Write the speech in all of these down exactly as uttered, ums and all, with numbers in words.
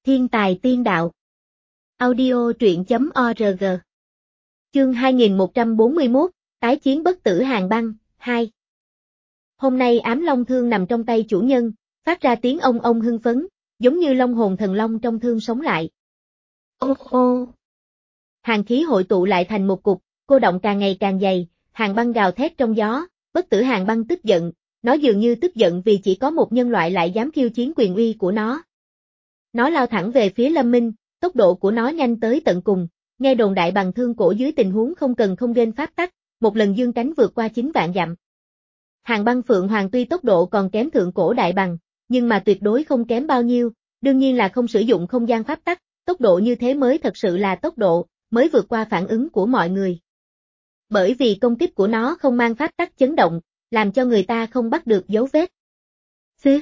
Thiên tài tiên đạo. Audio truyện chấm org. Chương hai nghìn một trăm bốn mươi mốt, tái chiến bất tử hàng băng, hai. Hôm nay ám long thương nằm trong tay chủ nhân, phát ra tiếng ông ông hưng phấn, giống như long hồn thần long trong thương sống lại. Ô ô. Hàng khí hội tụ lại thành một cục, cô động càng ngày càng dày, hàng băng gào thét trong gió, bất tử hàng băng tức giận, nó dường như tức giận vì chỉ có một nhân loại lại dám khiêu chiến quyền uy của nó. Nó lao thẳng về phía Lâm Minh, tốc độ của nó nhanh tới tận cùng, nghe đồn đại bằng thương cổ dưới tình huống không cần không gen pháp tắc, một lần dương cánh vượt qua chín vạn dặm. Hàng băng phượng hoàng tuy tốc độ còn kém thượng cổ đại bằng, nhưng mà tuyệt đối không kém bao nhiêu, đương nhiên là không sử dụng không gian pháp tắc, tốc độ như thế mới thật sự là tốc độ, mới vượt qua phản ứng của mọi người. Bởi vì công kích của nó không mang pháp tắc chấn động, làm cho người ta không bắt được dấu vết. Xứ.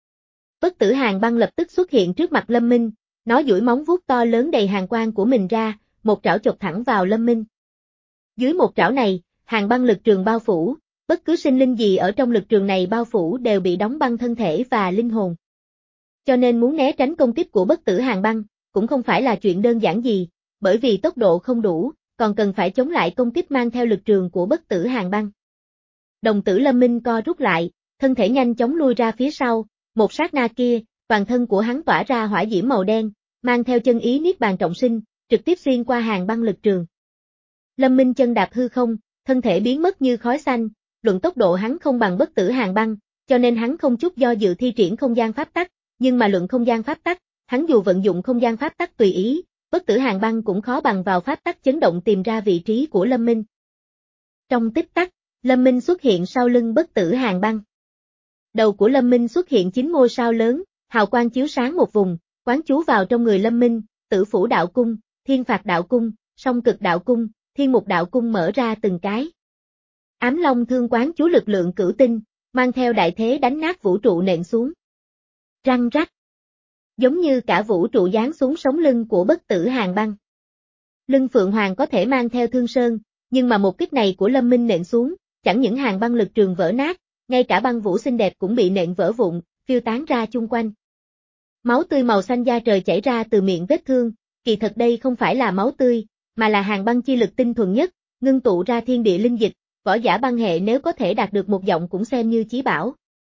Bất tử hàng băng lập tức xuất hiện trước mặt Lâm Minh, nó duỗi móng vuốt to lớn đầy hàn quang của mình ra, một trảo chộp thẳng vào Lâm Minh. Dưới một trảo này, hàng băng lực trường bao phủ, bất cứ sinh linh gì ở trong lực trường này bao phủ đều bị đóng băng thân thể và linh hồn. Cho nên muốn né tránh công kích của bất tử hàng băng, cũng không phải là chuyện đơn giản gì, bởi vì tốc độ không đủ, còn cần phải chống lại công kích mang theo lực trường của bất tử hàng băng. Đồng tử Lâm Minh co rút lại, thân thể nhanh chóng lui ra phía sau, một sát na kia, toàn thân của hắn tỏa ra hỏa diễm màu đen, mang theo chân ý niết bàn trọng sinh, trực tiếp xuyên qua hàng băng lực trường. Lâm Minh chân đạp hư không, thân thể biến mất như khói xanh, luận tốc độ hắn không bằng bất tử hàng băng, cho nên hắn không chút do dự thi triển không gian pháp tắc, nhưng mà luận không gian pháp tắc, hắn dù vận dụng không gian pháp tắc tùy ý, bất tử hàng băng cũng khó bằng vào pháp tắc chấn động tìm ra vị trí của Lâm Minh. Trong tích tắc, Lâm Minh xuất hiện sau lưng bất tử hàng băng. Đầu của Lâm Minh xuất hiện chín ngôi sao lớn, hào quang chiếu sáng một vùng, quán chú vào trong người Lâm Minh, Tử Phủ Đạo Cung, Thiên Phạt Đạo Cung, Song Cực Đạo Cung, Thiên Mục Đạo Cung mở ra từng cái. Ám Long thương quán chú lực lượng cửu tinh, mang theo đại thế đánh nát vũ trụ nện xuống. Răng rắc. Giống như cả vũ trụ giáng xuống sống lưng của bất tử hàng băng. Lưng Phượng Hoàng có thể mang theo thương sơn, nhưng mà một kích này của Lâm Minh nện xuống, chẳng những hàng băng lực trường vỡ nát, ngay cả băng vũ xinh đẹp cũng bị nện vỡ vụn, phiêu tán ra chung quanh. Máu tươi màu xanh da trời chảy ra từ miệng vết thương, kỳ thật đây không phải là máu tươi, mà là hàng băng chi lực tinh thuần nhất, ngưng tụ ra thiên địa linh dịch, võ giả băng hệ nếu có thể đạt được một giọng cũng xem như chí bảo.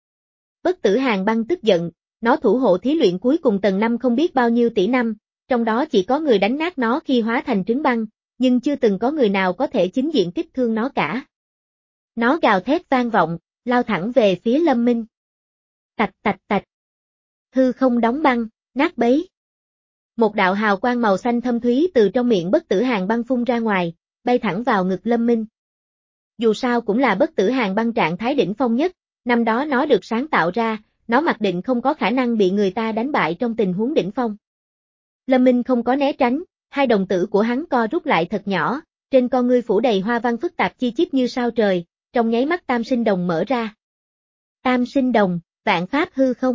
Bất tử hàng băng tức giận, nó thủ hộ thí luyện cuối cùng tầng năm không biết bao nhiêu tỷ năm, trong đó chỉ có người đánh nát nó khi hóa thành trứng băng, nhưng chưa từng có người nào có thể chính diện kích thương nó cả. Nó gào thét vang vọng, lao thẳng về phía Lâm Minh. Tạch tạch tạch. Hư không đóng băng, nát bấy. Một đạo hào quang màu xanh thâm thúy từ trong miệng bất tử hàng băng phun ra ngoài, bay thẳng vào ngực Lâm Minh. Dù sao cũng là bất tử hàng băng trạng thái đỉnh phong nhất, năm đó nó được sáng tạo ra, nó mặc định không có khả năng bị người ta đánh bại trong tình huống đỉnh phong. Lâm Minh không có né tránh, hai đồng tử của hắn co rút lại thật nhỏ, trên con ngươi phủ đầy hoa văn phức tạp chi chít như sao trời, trong nháy mắt tam sinh đồng mở ra. Tam sinh đồng, vạn pháp hư không.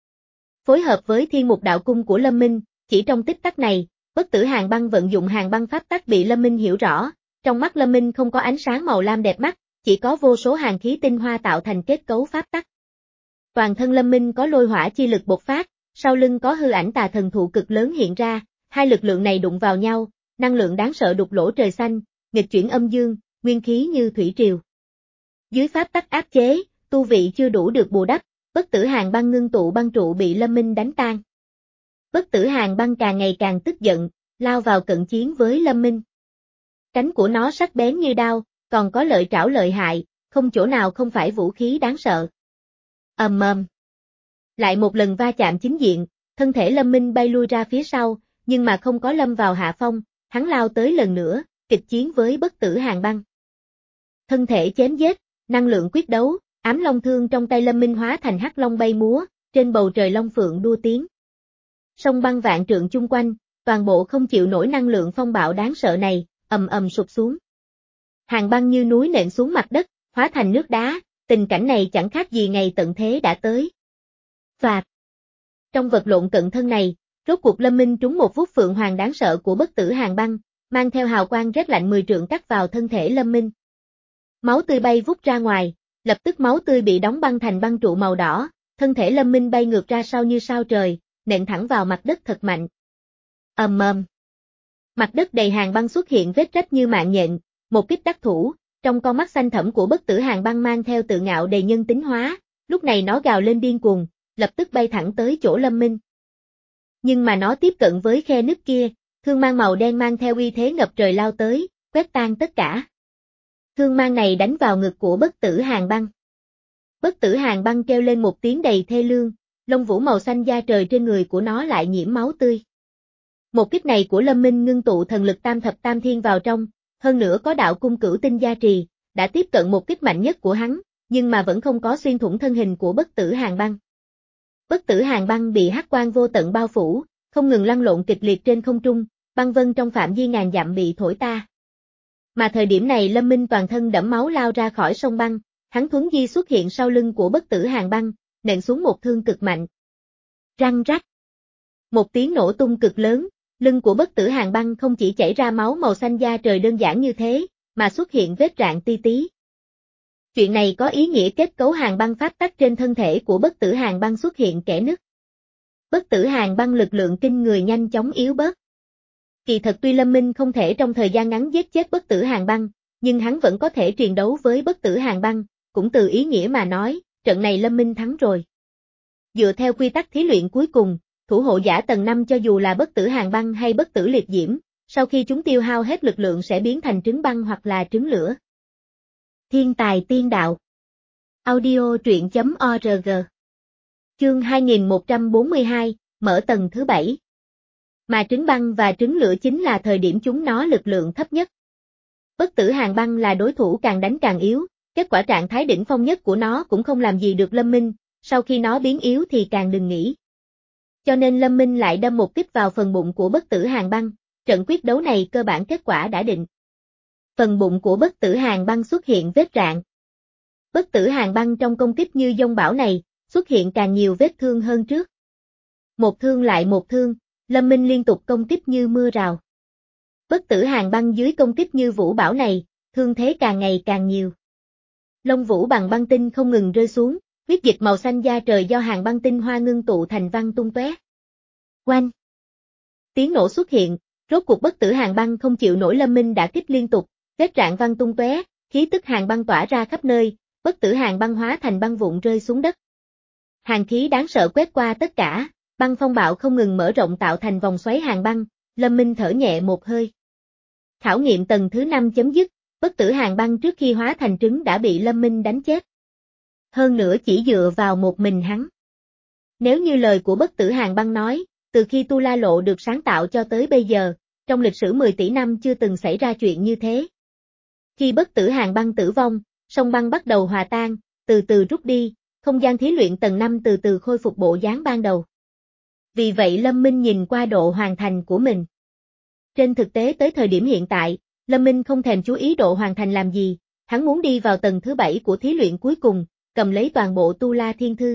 Phối hợp với thiên mục đạo cung của Lâm Minh, chỉ trong tích tắc này, bất tử hàng băng vận dụng hàng băng pháp tắc bị Lâm Minh hiểu rõ, trong mắt Lâm Minh không có ánh sáng màu lam đẹp mắt, chỉ có vô số hàng khí tinh hoa tạo thành kết cấu pháp tắc. Toàn thân Lâm Minh có lôi hỏa chi lực bộc phát, sau lưng có hư ảnh tà thần thụ cực lớn hiện ra, hai lực lượng này đụng vào nhau, năng lượng đáng sợ đục lỗ trời xanh, nghịch chuyển âm dương, nguyên khí như thủy triều. Dưới pháp tắc áp chế, tu vị chưa đủ được bù đắp, bất tử hàng băng ngưng tụ băng trụ bị Lâm Minh đánh tan. Bất tử hàng băng càng ngày càng tức giận, lao vào cận chiến với Lâm Minh. Cánh của nó sắc bén như đao, còn có lợi trảo lợi hại, không chỗ nào không phải vũ khí đáng sợ. Ầm ầm. Lại một lần va chạm chính diện, thân thể Lâm Minh bay lui ra phía sau, nhưng mà không có lâm vào hạ phong, hắn lao tới lần nữa, kịch chiến với bất tử hàng băng. Thân thể chém giết, năng lượng quyết đấu, ám long thương trong tay Lâm Minh hóa thành hắc long bay múa, trên bầu trời long phượng đua tiếng. Sông băng vạn trượng chung quanh, toàn bộ không chịu nổi năng lượng phong bạo đáng sợ này, ầm ầm sụp xuống. Hàng băng như núi nện xuống mặt đất, hóa thành nước đá, tình cảnh này chẳng khác gì ngày tận thế đã tới. Phạt. Trong vật lộn cận thân này, rốt cuộc Lâm Minh trúng một vuốt phượng hoàng đáng sợ của bất tử hàng băng, mang theo hào quang rét lạnh mười trượng cắt vào thân thể Lâm Minh. Máu tươi bay vút ra ngoài, lập tức máu tươi bị đóng băng thành băng trụ màu đỏ, thân thể Lâm Minh bay ngược ra sau như sao trời, nện thẳng vào mặt đất thật mạnh. Ầm ầm. Mặt đất đầy hàng băng xuất hiện vết rách như mạng nhện, một kích đắc thủ, trong con mắt xanh thẳm của bất tử hàng băng mang theo tự ngạo đầy nhân tính hóa, lúc này nó gào lên điên cuồng, lập tức bay thẳng tới chỗ Lâm Minh. Nhưng mà nó tiếp cận với khe nứt kia, thương mang màu đen mang theo uy thế ngập trời lao tới, quét tan tất cả. Thương mang này đánh vào ngực của bất tử hàng băng. Bất tử hàng băng kêu lên một tiếng đầy thê lương, lông vũ màu xanh da trời trên người của nó lại nhiễm máu tươi. Một kích này của Lâm Minh ngưng tụ thần lực tam thập tam thiên vào trong, hơn nữa có đạo cung cửu tinh gia trì, đã tiếp cận một kích mạnh nhất của hắn, nhưng mà vẫn không có xuyên thủng thân hình của bất tử hàng băng. Bất tử hàng băng bị hắc quang vô tận bao phủ, không ngừng lăn lộn kịch liệt trên không trung, băng vân trong phạm vi ngàn dặm bị thổi ta. Mà thời điểm này Lâm Minh toàn thân đẫm máu lao ra khỏi sông băng, hắn thuấn di xuất hiện sau lưng của bất tử hàng băng, nện xuống một thương cực mạnh. Răng rắc. Một tiếng nổ tung cực lớn, lưng của bất tử hàng băng không chỉ chảy ra máu màu xanh da trời đơn giản như thế, mà xuất hiện vết rạn ti tí. Chuyện này có ý nghĩa kết cấu hàng băng pháp tắc trên thân thể của bất tử hàng băng xuất hiện kẽ nứt. Bất tử hàng băng lực lượng kinh người nhanh chóng yếu bớt. Kỳ thật tuy Lâm Minh không thể trong thời gian ngắn giết chết bất tử hàng băng, nhưng hắn vẫn có thể triền đấu với bất tử hàng băng, cũng từ ý nghĩa mà nói, trận này Lâm Minh thắng rồi. Dựa theo quy tắc thí luyện cuối cùng, thủ hộ giả tầng năm cho dù là bất tử hàng băng hay bất tử liệt diễm, sau khi chúng tiêu hao hết lực lượng sẽ biến thành trứng băng hoặc là trứng lửa. Thiên tài tiên đạo. Audio truyện chấm org. Chương hai nghìn một trăm bốn mươi hai, mở tầng thứ bảy. Mà trứng băng và trứng lửa chính là thời điểm chúng nó lực lượng thấp nhất. Bất tử hàng băng là đối thủ càng đánh càng yếu, kết quả trạng thái đỉnh phong nhất của nó cũng không làm gì được Lâm Minh, sau khi nó biến yếu thì càng đừng nghĩ. Cho nên Lâm Minh lại đâm một kích vào phần bụng của bất tử hàng băng, trận quyết đấu này cơ bản kết quả đã định. Phần bụng của bất tử hàng băng xuất hiện vết rạn. Bất tử hàng băng trong công kích như dông bão này, xuất hiện càng nhiều vết thương hơn trước. Một thương lại một thương, Lâm Minh liên tục công kích như mưa rào. Bất tử hàng băng dưới công kích như vũ bão này, thương thế càng ngày càng nhiều. Lông vũ bằng băng tinh không ngừng rơi xuống, huyết dịch màu xanh da trời do hàng băng tinh hoa ngưng tụ thành văng tung tóe. Oanh! Tiếng nổ xuất hiện, rốt cuộc bất tử hàng băng không chịu nổi Lâm Minh đã kích liên tục, vết rạn văng tung tóe, khí tức hàng băng tỏa ra khắp nơi, bất tử hàng băng hóa thành băng vụn rơi xuống đất. Hàng khí đáng sợ quét qua tất cả, băng phong bạo không ngừng mở rộng tạo thành vòng xoáy hàng băng, Lâm Minh thở nhẹ một hơi. Khảo nghiệm tầng thứ năm chấm dứt, bất tử hàng băng trước khi hóa thành trứng đã bị Lâm Minh đánh chết. Hơn nữa chỉ dựa vào một mình hắn. Nếu như lời của bất tử hàng băng nói, từ khi Tu La Lộ được sáng tạo cho tới bây giờ, trong lịch sử mười tỷ năm chưa từng xảy ra chuyện như thế. Khi bất tử hàng băng tử vong, sông băng bắt đầu hòa tan, từ từ rút đi, không gian thí luyện tầng năm từ từ khôi phục bộ dáng ban đầu. Vì vậy Lâm Minh nhìn qua độ hoàn thành của mình. Trên thực tế tới thời điểm hiện tại, Lâm Minh không thèm chú ý độ hoàn thành làm gì, hắn muốn đi vào tầng thứ bảy của thí luyện cuối cùng, cầm lấy toàn bộ Tu La Thiên Thư.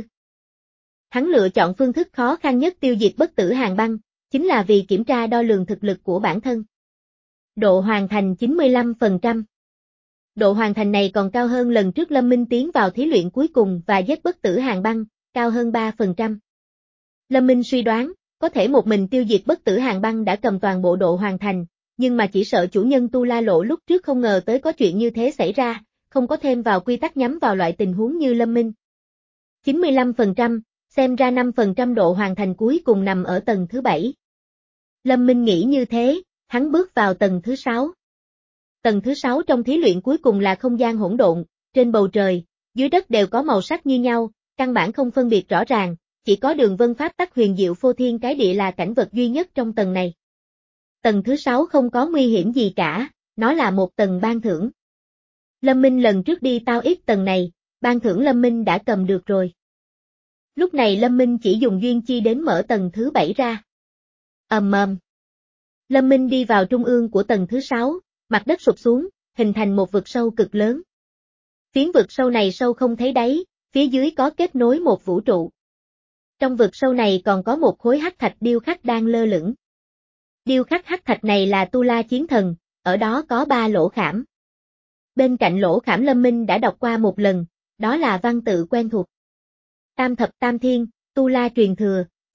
Hắn lựa chọn phương thức khó khăn nhất tiêu diệt bất tử hàng băng, chính là vì kiểm tra đo lường thực lực của bản thân. Độ hoàn thành chín mươi lăm phần trăm. Độ hoàn thành này còn cao hơn lần trước Lâm Minh tiến vào thí luyện cuối cùng và giết bất tử hàng băng, cao hơn ba phần trăm. Lâm Minh suy đoán, có thể một mình tiêu diệt bất tử hàng băng đã cầm toàn bộ độ hoàn thành, nhưng mà chỉ sợ chủ nhân Tu La Lộ lúc trước không ngờ tới có chuyện như thế xảy ra, không có thêm vào quy tắc nhắm vào loại tình huống như Lâm Minh. chín mươi lăm phần trăm, xem ra năm phần trăm độ hoàn thành cuối cùng nằm ở tầng thứ bảy. Lâm Minh nghĩ như thế, hắn bước vào tầng thứ sáu. Tầng thứ sáu trong thí luyện cuối cùng là không gian hỗn độn, trên bầu trời, dưới đất đều có màu sắc như nhau, căn bản không phân biệt rõ ràng, chỉ có đường vân pháp tắc huyền diệu phô thiên cái địa là cảnh vật duy nhất trong tầng này. Tầng thứ sáu không có nguy hiểm gì cả, nó là một tầng ban thưởng. Lâm Minh lần trước đi tao ít tầng này, ban thưởng Lâm Minh đã cầm được rồi. Lúc này Lâm Minh chỉ dùng duyên chi đến mở tầng thứ bảy ra. Ầm ầm. Lâm Minh đi vào trung ương của tầng thứ sáu, mặt đất sụp xuống, hình thành một vực sâu cực lớn. Phiến vực sâu này sâu không thấy đáy, phía dưới có kết nối một vũ trụ. Trong vực sâu này còn có một khối hắc thạch điêu khắc đang lơ lửng. Điêu khắc hắc thạch này là Tu La Chiến Thần, ở đó có ba lỗ khảm. Bên cạnh lỗ khảm Lâm Minh đã đọc qua một lần, đó là văn tự quen thuộc. Tam thập tam thiên, Tu La truyền thừa,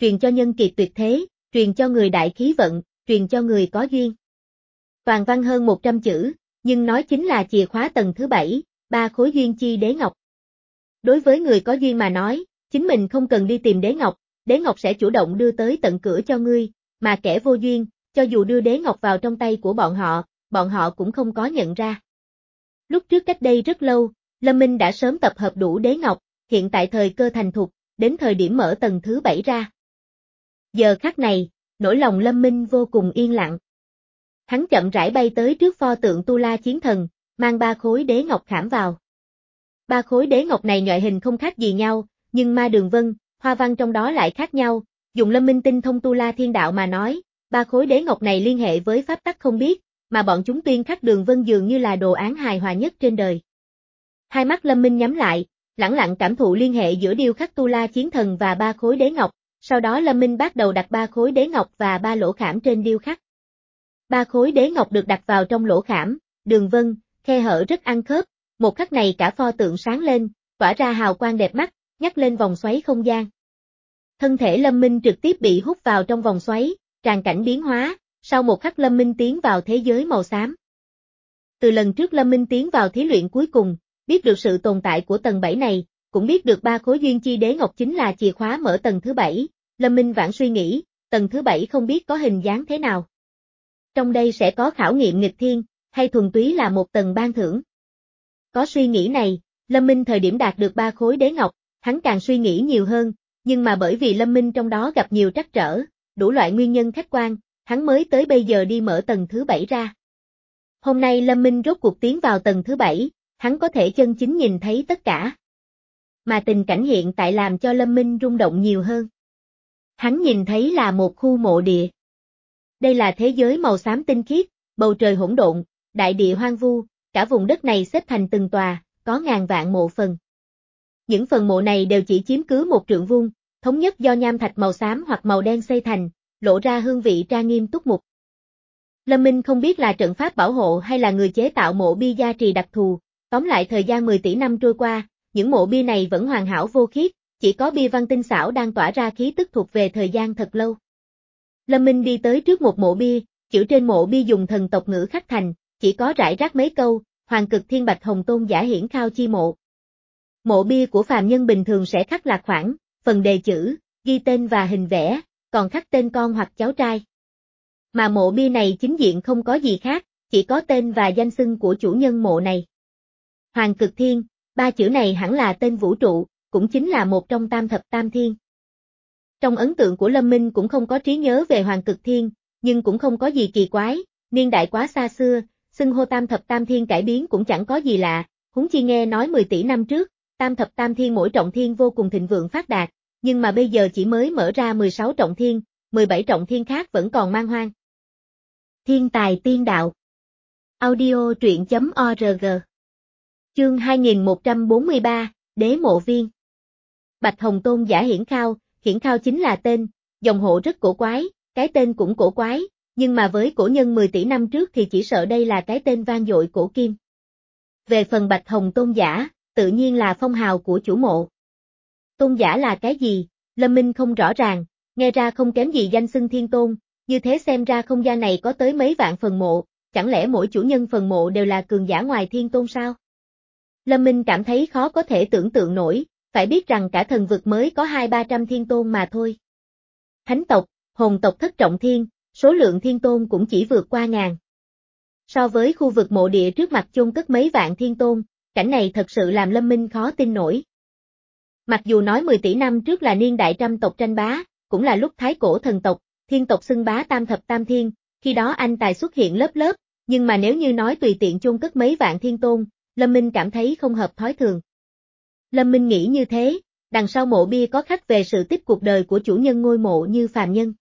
truyền cho nhân kiệt tuyệt thế, truyền cho người đại khí vận, truyền cho người có duyên. Toàn văn hơn một trăm chữ, nhưng nói chính là chìa khóa tầng thứ bảy, ba khối duyên chi đế ngọc. Đối với người có duyên mà nói, chính mình không cần đi tìm đế ngọc, đế ngọc sẽ chủ động đưa tới tận cửa cho ngươi, mà kẻ vô duyên, cho dù đưa đế ngọc vào trong tay của bọn họ, bọn họ cũng không có nhận ra. Lúc trước cách đây rất lâu, Lâm Minh đã sớm tập hợp đủ đế ngọc, hiện tại thời cơ thành thục, đến thời điểm mở tầng thứ bảy ra. Giờ khắc này, nỗi lòng Lâm Minh vô cùng yên lặng. Hắn chậm rãi bay tới trước pho tượng Tu La Chiến Thần, mang ba khối đế ngọc khảm vào. Ba khối đế ngọc này ngoại hình không khác gì nhau, nhưng ma đường vân, hoa văn trong đó lại khác nhau, dùng Lâm Minh tinh thông Tu La Thiên Đạo mà nói, ba khối đế ngọc này liên hệ với pháp tắc không biết, mà bọn chúng tuyên khắc đường vân dường như là đồ án hài hòa nhất trên đời. Hai mắt Lâm Minh nhắm lại, lẳng lặng cảm thụ liên hệ giữa điêu khắc Tu La Chiến Thần và ba khối đế ngọc, sau đó Lâm Minh bắt đầu đặt ba khối đế ngọc và ba lỗ khảm trên điêu khắc. Ba khối đế ngọc được đặt vào trong lỗ khảm, đường vân, khe hở rất ăn khớp, một khắc này cả pho tượng sáng lên, tỏa ra hào quang đẹp mắt, nhắc lên vòng xoáy không gian. Thân thể Lâm Minh trực tiếp bị hút vào trong vòng xoáy, tràn cảnh biến hóa, sau một khắc Lâm Minh tiến vào thế giới màu xám. Từ lần trước Lâm Minh tiến vào thí luyện cuối cùng, biết được sự tồn tại của tầng bảy này, cũng biết được ba khối duyên chi đế ngọc chính là chìa khóa mở tầng thứ bảy, Lâm Minh vãn suy nghĩ, tầng thứ bảy không biết có hình dáng thế nào. Trong đây sẽ có khảo nghiệm nghịch thiên, hay thuần túy là một tầng ban thưởng. Có suy nghĩ này, Lâm Minh thời điểm đạt được ba khối đế ngọc, hắn càng suy nghĩ nhiều hơn, nhưng mà bởi vì Lâm Minh trong đó gặp nhiều trắc trở, đủ loại nguyên nhân khách quan, hắn mới tới bây giờ đi mở tầng thứ bảy ra. Hôm nay Lâm Minh rốt cuộc tiến vào tầng thứ bảy, hắn có thể chân chính nhìn thấy tất cả. Mà tình cảnh hiện tại làm cho Lâm Minh rung động nhiều hơn. Hắn nhìn thấy là một khu mộ địa. Đây là thế giới màu xám tinh khiết, bầu trời hỗn độn, đại địa hoang vu, cả vùng đất này xếp thành từng tòa, có ngàn vạn mộ phần. Những phần mộ này đều chỉ chiếm cứ một trượng vuông, thống nhất do nham thạch màu xám hoặc màu đen xây thành, lộ ra hương vị trang nghiêm túc mục. Lâm Minh không biết là trận pháp bảo hộ hay là người chế tạo mộ bia gia trì đặc thù, tóm lại thời gian mười tỷ năm trôi qua, những mộ bia này vẫn hoàn hảo vô khiết, chỉ có bia văn tinh xảo đang tỏa ra khí tức thuộc về thời gian thật lâu. Lâm Minh đi tới trước một mộ bia, chữ trên mộ bia dùng thần tộc ngữ khắc thành, chỉ có rải rác mấy câu, Hoàng Cực Thiên Bạch Hồng Tôn Giả Hiển Khao Chi Mộ. Mộ bia của phàm nhân bình thường sẽ khắc lạc khoảng, phần đề chữ, ghi tên và hình vẽ, còn khắc tên con hoặc cháu trai. Mà mộ bia này chính diện không có gì khác, chỉ có tên và danh xưng của chủ nhân mộ này. Hoàng Cực Thiên, ba chữ này hẳn là tên vũ trụ, cũng chính là một trong tam thập tam thiên. Trong ấn tượng của Lâm Minh cũng không có trí nhớ về Hoàng Cực Thiên, nhưng cũng không có gì kỳ quái, niên đại quá xa xưa, xưng hô tam thập tam thiên cải biến cũng chẳng có gì lạ, huống chi nghe nói mười tỷ năm trước, tam thập tam thiên mỗi trọng thiên vô cùng thịnh vượng phát đạt, nhưng mà bây giờ chỉ mới mở ra mười sáu trọng thiên, mười bảy trọng thiên khác vẫn còn man hoang. Thiên tài tiên đạo. Audio truyện chấm org. Chương hai nghìn một trăm bốn mươi ba, Đế Mộ Viên. Bạch Hồng Tôn Giả Hiển Khao, Hiển Khao chính là tên, dòng hộ rất cổ quái, cái tên cũng cổ quái, nhưng mà với cổ nhân mười tỷ năm trước thì chỉ sợ đây là cái tên vang dội cổ kim. Về phần Bạch Hồng Tôn Giả, tự nhiên là phong hào của chủ mộ. Tôn giả là cái gì? Lâm Minh không rõ ràng, nghe ra không kém gì danh xưng thiên tôn, như thế xem ra không gian này có tới mấy vạn phần mộ, chẳng lẽ mỗi chủ nhân phần mộ đều là cường giả ngoài thiên tôn sao? Lâm Minh cảm thấy khó có thể tưởng tượng nổi, phải biết rằng cả thần vực mới có hai ba trăm thiên tôn mà thôi. Thánh tộc, hồn tộc thất trọng thiên, số lượng thiên tôn cũng chỉ vượt qua ngàn. So với khu vực mộ địa trước mặt chôn cất mấy vạn thiên tôn, cảnh này thật sự làm Lâm Minh khó tin nổi. Mặc dù nói mười tỷ năm trước là niên đại trăm tộc tranh bá, cũng là lúc thái cổ thần tộc, thiên tộc xưng bá tam thập tam thiên, khi đó anh tài xuất hiện lớp lớp, nhưng mà nếu như nói tùy tiện chôn cất mấy vạn thiên tôn, Lâm Minh cảm thấy không hợp thói thường. Lâm Minh nghĩ như thế, đằng sau mộ bia có khắc về sự tích cuộc đời của chủ nhân ngôi mộ như phàm nhân.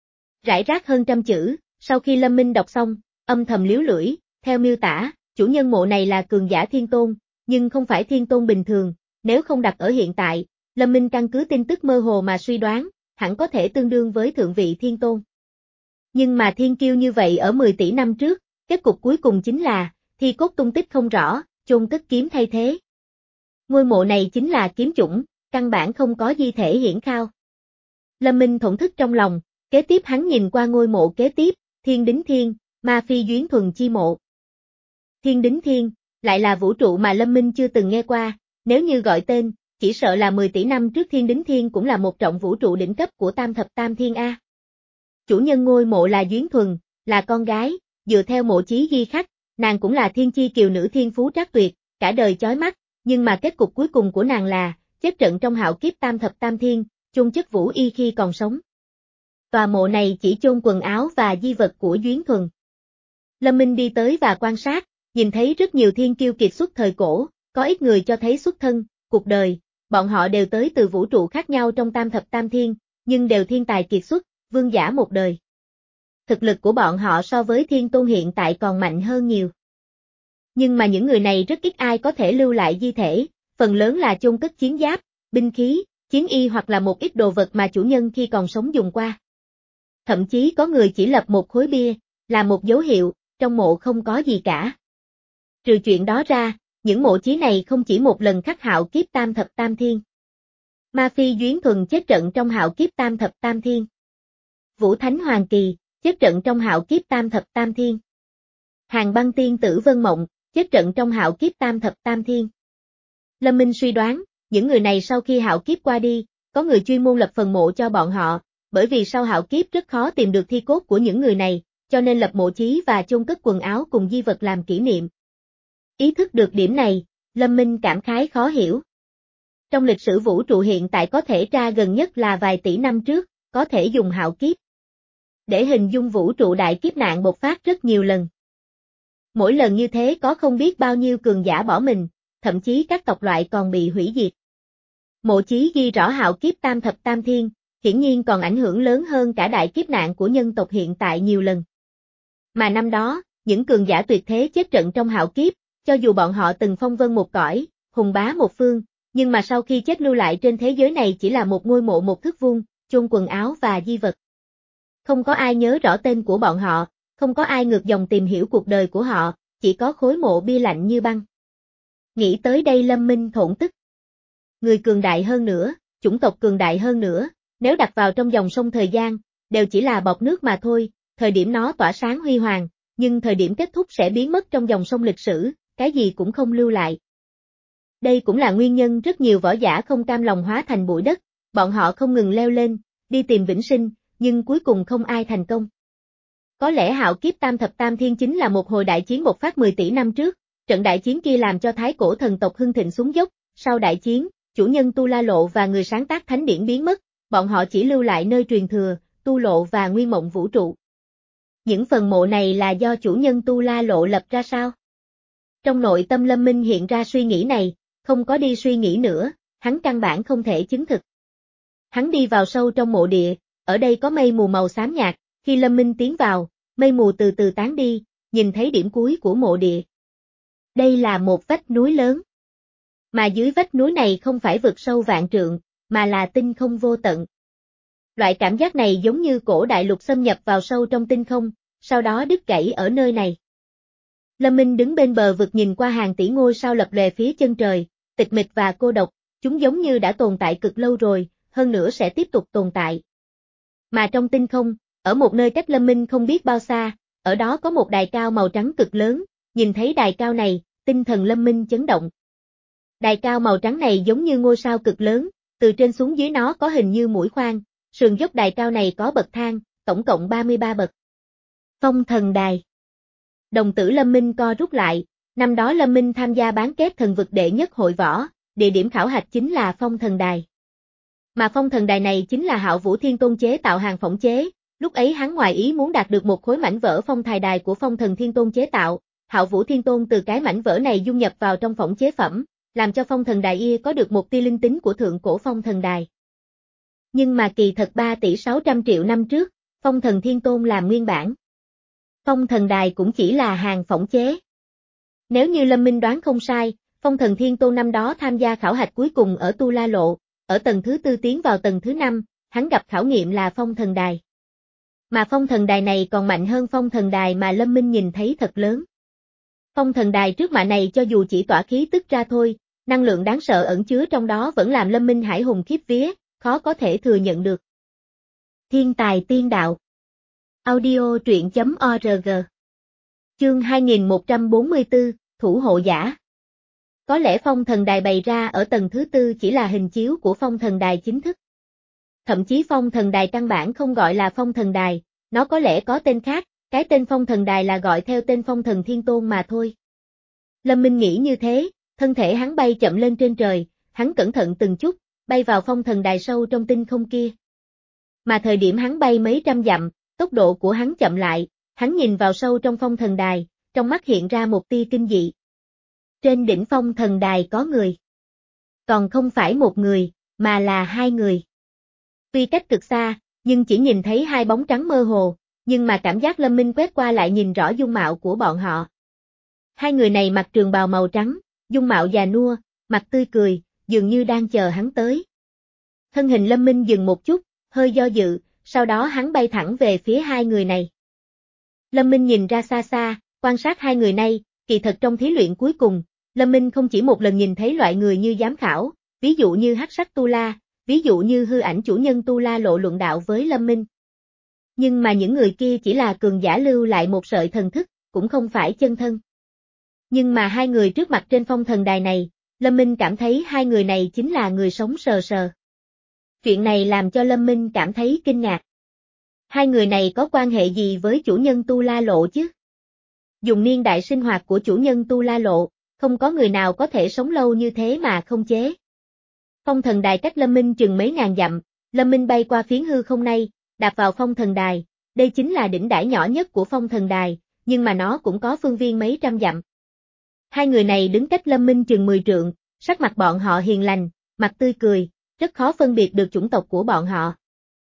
Rải rác hơn trăm chữ, sau khi Lâm Minh đọc xong, âm thầm liếu lưỡi, theo miêu tả, chủ nhân mộ này là cường giả thiên tôn, nhưng không phải thiên tôn bình thường, nếu không đặt ở hiện tại, Lâm Minh căn cứ tin tức mơ hồ mà suy đoán, hẳn có thể tương đương với thượng vị thiên tôn. Nhưng mà thiên kiêu như vậy ở mười tỷ năm trước, kết cục cuối cùng chính là, thi cốt tung tích không rõ, chôn cất kiếm thay thế. Ngôi mộ này chính là kiếm chủng, căn bản không có di thể Hiển Khao. Lâm Minh thổn thức trong lòng, kế tiếp hắn nhìn qua ngôi mộ kế tiếp, Thiên Đính Thiên, Ma Phi Duyến Thuần chi mộ. Thiên Đính Thiên, lại là vũ trụ mà Lâm Minh chưa từng nghe qua, nếu như gọi tên, chỉ sợ là mười tỷ năm trước Thiên Đính Thiên cũng là một trọng vũ trụ đỉnh cấp của Tam Thập Tam Thiên A. Chủ nhân ngôi mộ là Duyến Thuần, là con gái, dựa theo mộ chí ghi khắc, nàng cũng là thiên chi kiều nữ thiên phú trác tuyệt, cả đời chói mắt, nhưng mà kết cục cuối cùng của nàng là, chết trận trong hạo kiếp Tam Thập Tam Thiên, chôn chất Vũ Y khi còn sống. Tòa mộ này chỉ chôn quần áo và di vật của Duyến Thuần. Lâm Minh đi tới và quan sát, nhìn thấy rất nhiều thiên kiêu kiệt xuất thời cổ, có ít người cho thấy xuất thân, cuộc đời, bọn họ đều tới từ vũ trụ khác nhau trong Tam Thập Tam Thiên, nhưng đều thiên tài kiệt xuất, vương giả một đời. Thực lực của bọn họ so với Thiên Tôn hiện tại còn mạnh hơn nhiều. Nhưng mà những người này rất ít ai có thể lưu lại di thể, phần lớn là chôn cất chiến giáp, binh khí, chiến y hoặc là một ít đồ vật mà chủ nhân khi còn sống dùng qua. Thậm chí có người chỉ lập một khối bia, là một dấu hiệu, trong mộ không có gì cả. Trừ chuyện đó ra, những mộ chí này không chỉ một lần khắc hạo kiếp Tam Thập Tam Thiên. Ma Phi Duyến Thuần chết trận trong hạo kiếp Tam Thập Tam Thiên. Vũ Thánh Hoàng Kỳ, chết trận trong hạo kiếp Tam Thập Tam Thiên. Hàng Băng Tiên Tử Vân Mộng, chết trận trong hạo kiếp Tam Thập Tam Thiên. Lâm Minh suy đoán, những người này sau khi hạo kiếp qua đi, có người chuyên môn lập phần mộ cho bọn họ, bởi vì sau hạo kiếp rất khó tìm được thi cốt của những người này, cho nên lập mộ chí và chôn cất quần áo cùng di vật làm kỷ niệm. Ý thức được điểm này, Lâm Minh cảm khái khó hiểu. Trong lịch sử vũ trụ hiện tại có thể tra gần nhất là vài tỷ năm trước, có thể dùng hạo kiếp để hình dung vũ trụ đại kiếp nạn bộc phát rất nhiều lần. Mỗi lần như thế có không biết bao nhiêu cường giả bỏ mình, thậm chí các tộc loại còn bị hủy diệt. Mộ chí ghi rõ hạo kiếp Tam Thập Tam Thiên, hiển nhiên còn ảnh hưởng lớn hơn cả đại kiếp nạn của nhân tộc hiện tại nhiều lần. Mà năm đó, những cường giả tuyệt thế chết trận trong hạo kiếp, cho dù bọn họ từng phong vân một cõi, hùng bá một phương, nhưng mà sau khi chết lưu lại trên thế giới này chỉ là một ngôi mộ một thước vuông, chôn quần áo và di vật. Không có ai nhớ rõ tên của bọn họ, không có ai ngược dòng tìm hiểu cuộc đời của họ, chỉ có khối mộ bia lạnh như băng. Nghĩ tới đây Lâm Minh thổn tức. Người cường đại hơn nữa, chủng tộc cường đại hơn nữa, nếu đặt vào trong dòng sông thời gian, đều chỉ là bọt nước mà thôi, thời điểm nó tỏa sáng huy hoàng, nhưng thời điểm kết thúc sẽ biến mất trong dòng sông lịch sử, cái gì cũng không lưu lại. Đây cũng là nguyên nhân rất nhiều võ giả không cam lòng hóa thành bụi đất, bọn họ không ngừng leo lên, đi tìm vĩnh sinh, nhưng cuối cùng không ai thành công. Có lẽ hạo kiếp Tam Thập Tam Thiên chính là một hồi đại chiến bộc phát mười tỷ năm trước, trận đại chiến kia làm cho thái cổ thần tộc hưng thịnh xuống dốc, sau đại chiến, chủ nhân Tu La Lộ và người sáng tác thánh điển biến mất, bọn họ chỉ lưu lại nơi truyền thừa, Tu Lộ và Nguyên Mộng Vũ Trụ. Những phần mộ này là do chủ nhân Tu La Lộ lập ra sao? Trong nội tâm Lâm Minh hiện ra suy nghĩ này, không có đi suy nghĩ nữa, hắn căn bản không thể chứng thực. Hắn đi vào sâu trong mộ địa, ở đây có mây mù màu xám nhạt, khi Lâm Minh tiến vào, mây mù từ từ tán đi, nhìn thấy điểm cuối của mộ địa. Đây là một vách núi lớn. Mà dưới vách núi này không phải vực sâu vạn trượng, mà là tinh không vô tận. Loại cảm giác này giống như cổ đại lục xâm nhập vào sâu trong tinh không, sau đó đứt gãy ở nơi này. Lâm Minh đứng bên bờ vực nhìn qua hàng tỷ ngôi sao lập lòe phía chân trời, tịch mịch và cô độc, chúng giống như đã tồn tại cực lâu rồi, hơn nữa sẽ tiếp tục tồn tại. Mà trong tinh không, ở một nơi cách Lâm Minh không biết bao xa, ở đó có một đài cao màu trắng cực lớn, nhìn thấy đài cao này, tinh thần Lâm Minh chấn động. Đài cao màu trắng này giống như ngôi sao cực lớn, từ trên xuống dưới nó có hình như mũi khoan, sườn dốc đài cao này có bậc thang, tổng cộng ba mươi ba bậc. Phong Thần Đài. Đồng tử Lâm Minh co rút lại, năm đó Lâm Minh tham gia bán kết thần vực đệ nhất hội võ, địa điểm khảo hạch chính là Phong Thần Đài. Mà Phong Thần Đài này chính là Hạo Vũ Thiên Tôn chế tạo hàng phỏng chế, lúc ấy hắn ngoài ý muốn đạt được một khối mảnh vỡ phong thài đài của Phong Thần Thiên Tôn chế tạo, Hạo Vũ Thiên Tôn từ cái mảnh vỡ này dung nhập vào trong phỏng chế phẩm, làm cho Phong Thần Đài ia có được một tia linh tính của thượng cổ Phong Thần Đài. Nhưng mà kỳ thật ba tỷ sáu trăm triệu năm trước, Phong Thần Thiên Tôn làm nguyên bản. Phong Thần Đài cũng chỉ là hàng phỏng chế. Nếu như Lâm Minh đoán không sai, Phong Thần Thiên Tôn năm đó tham gia khảo hạch cuối cùng ở Tu La Lộ, ở tầng thứ tư tiến vào tầng thứ năm, hắn gặp khảo nghiệm là Phong Thần Đài. Mà Phong Thần Đài này còn mạnh hơn Phong Thần Đài mà Lâm Minh nhìn thấy thật lớn. Phong Thần Đài trước mạ này cho dù chỉ tỏa khí tức ra thôi, năng lượng đáng sợ ẩn chứa trong đó vẫn làm Lâm Minh hải hùng khiếp vía, khó có thể thừa nhận được. Thiên tài tiên đạo. Audio truyện chấm org. Chương hai nghìn một trăm bốn mươi tư, Thủ hộ giả. Có lẽ phong thần đài bày ra ở tầng thứ tư chỉ là hình chiếu của phong thần đài chính thức. Thậm chí phong thần đài căn bản không gọi là phong thần đài, nó có lẽ có tên khác, cái tên phong thần đài là gọi theo tên phong thần thiên tôn mà thôi. Lâm Minh nghĩ như thế, thân thể hắn bay chậm lên trên trời, hắn cẩn thận từng chút, bay vào phong thần đài sâu trong tinh không kia. Mà thời điểm hắn bay mấy trăm dặm, tốc độ của hắn chậm lại, hắn nhìn vào sâu trong phong thần đài, trong mắt hiện ra một tia kinh dị. Trên đỉnh phong thần đài có người. Còn không phải một người, mà là hai người. Tuy cách cực xa, nhưng chỉ nhìn thấy hai bóng trắng mơ hồ, nhưng mà cảm giác Lâm Minh quét qua lại nhìn rõ dung mạo của bọn họ. Hai người này mặc trường bào màu trắng, dung mạo già nua, mặt tươi cười, dường như đang chờ hắn tới. Thân hình Lâm Minh dừng một chút, hơi do dự, sau đó hắn bay thẳng về phía hai người này. Lâm Minh nhìn ra xa xa, quan sát hai người này, kỳ thật trong thí luyện cuối cùng, Lâm Minh không chỉ một lần nhìn thấy loại người như giám khảo, ví dụ như Hắc Sắc Tu La, ví dụ như hư ảnh chủ nhân Tu La Lộ luận đạo với Lâm Minh. Nhưng mà những người kia chỉ là cường giả lưu lại một sợi thần thức, cũng không phải chân thân. Nhưng mà hai người trước mặt trên phong thần đài này, Lâm Minh cảm thấy hai người này chính là người sống sờ sờ. Chuyện này làm cho Lâm Minh cảm thấy kinh ngạc. Hai người này có quan hệ gì với chủ nhân Tu La Lộ chứ? Dùng niên đại sinh hoạt của chủ nhân Tu La Lộ, không có người nào có thể sống lâu như thế mà không chế. Phong thần đài cách Lâm Minh chừng mấy ngàn dặm, Lâm Minh bay qua phiến hư không này, đạp vào phong thần đài, đây chính là đỉnh đài nhỏ nhất của phong thần đài, nhưng mà nó cũng có phương viên mấy trăm dặm. Hai người này đứng cách Lâm Minh chừng mười trượng, sắc mặt bọn họ hiền lành, mặt tươi cười, rất khó phân biệt được chủng tộc của bọn họ.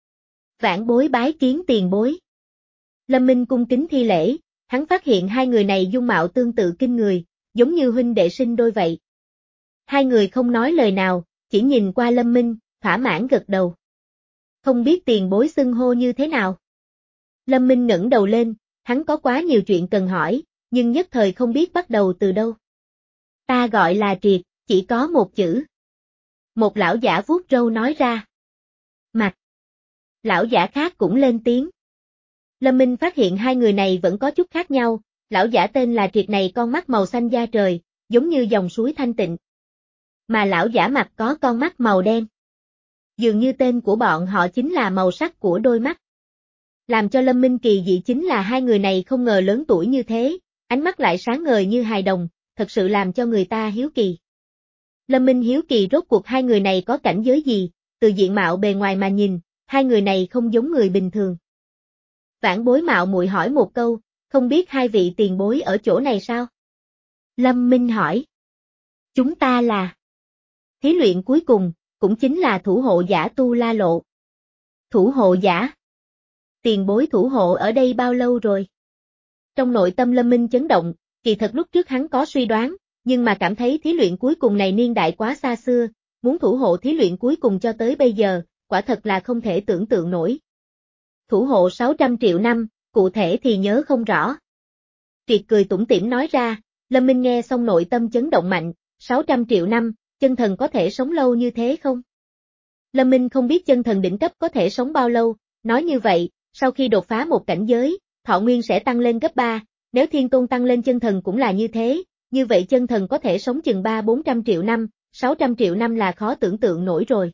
Vãn bối bái kiến tiền bối. Lâm Minh cung kính thi lễ, hắn phát hiện hai người này dung mạo tương tự kinh người, giống như huynh đệ sinh đôi vậy. Hai người không nói lời nào, chỉ nhìn qua Lâm Minh, thỏa mãn gật đầu. Không biết tiền bối xưng hô như thế nào? Lâm Minh ngẩng đầu lên, hắn có quá nhiều chuyện cần hỏi, nhưng nhất thời không biết bắt đầu từ đâu. Ta gọi là Triệt, chỉ có một chữ. Một lão giả vuốt râu nói ra. Mặt. Lão giả khác cũng lên tiếng. Lâm Minh phát hiện hai người này vẫn có chút khác nhau, lão giả tên là Triệt này con mắt màu xanh da trời, giống như dòng suối thanh tịnh. Mà lão giả mặt có con mắt màu đen. Dường như tên của bọn họ chính là màu sắc của đôi mắt. Làm cho Lâm Minh kỳ dị chính là hai người này không ngờ lớn tuổi như thế, ánh mắt lại sáng ngời như hài đồng, thật sự làm cho người ta hiếu kỳ. Lâm Minh hiếu kỳ rốt cuộc hai người này có cảnh giới gì, từ diện mạo bề ngoài mà nhìn, hai người này không giống người bình thường. Vãn bối mạo muội hỏi một câu, không biết hai vị tiền bối ở chỗ này sao? Lâm Minh hỏi. Chúng ta là thí luyện cuối cùng, cũng chính là thủ hộ giả Tu La Lộ. Thủ hộ giả? Tiền bối thủ hộ ở đây bao lâu rồi? Trong nội tâm Lâm Minh chấn động, kỳ thật lúc trước hắn có suy đoán, nhưng mà cảm thấy thí luyện cuối cùng này niên đại quá xa xưa, muốn thủ hộ thí luyện cuối cùng cho tới bây giờ, quả thật là không thể tưởng tượng nổi. Thủ hộ sáu trăm triệu năm, cụ thể thì nhớ không rõ. Triệt cười tủm tỉm nói ra, Lâm Minh nghe xong nội tâm chấn động mạnh, sáu trăm triệu năm, chân thần có thể sống lâu như thế không? Lâm Minh không biết chân thần đỉnh cấp có thể sống bao lâu, nói như vậy, sau khi đột phá một cảnh giới, thọ nguyên sẽ tăng lên gấp ba, nếu thiên tôn tăng lên chân thần cũng là như thế, như vậy chân thần có thể sống chừng ba bốn trăm triệu năm, sáu trăm triệu năm là khó tưởng tượng nổi rồi.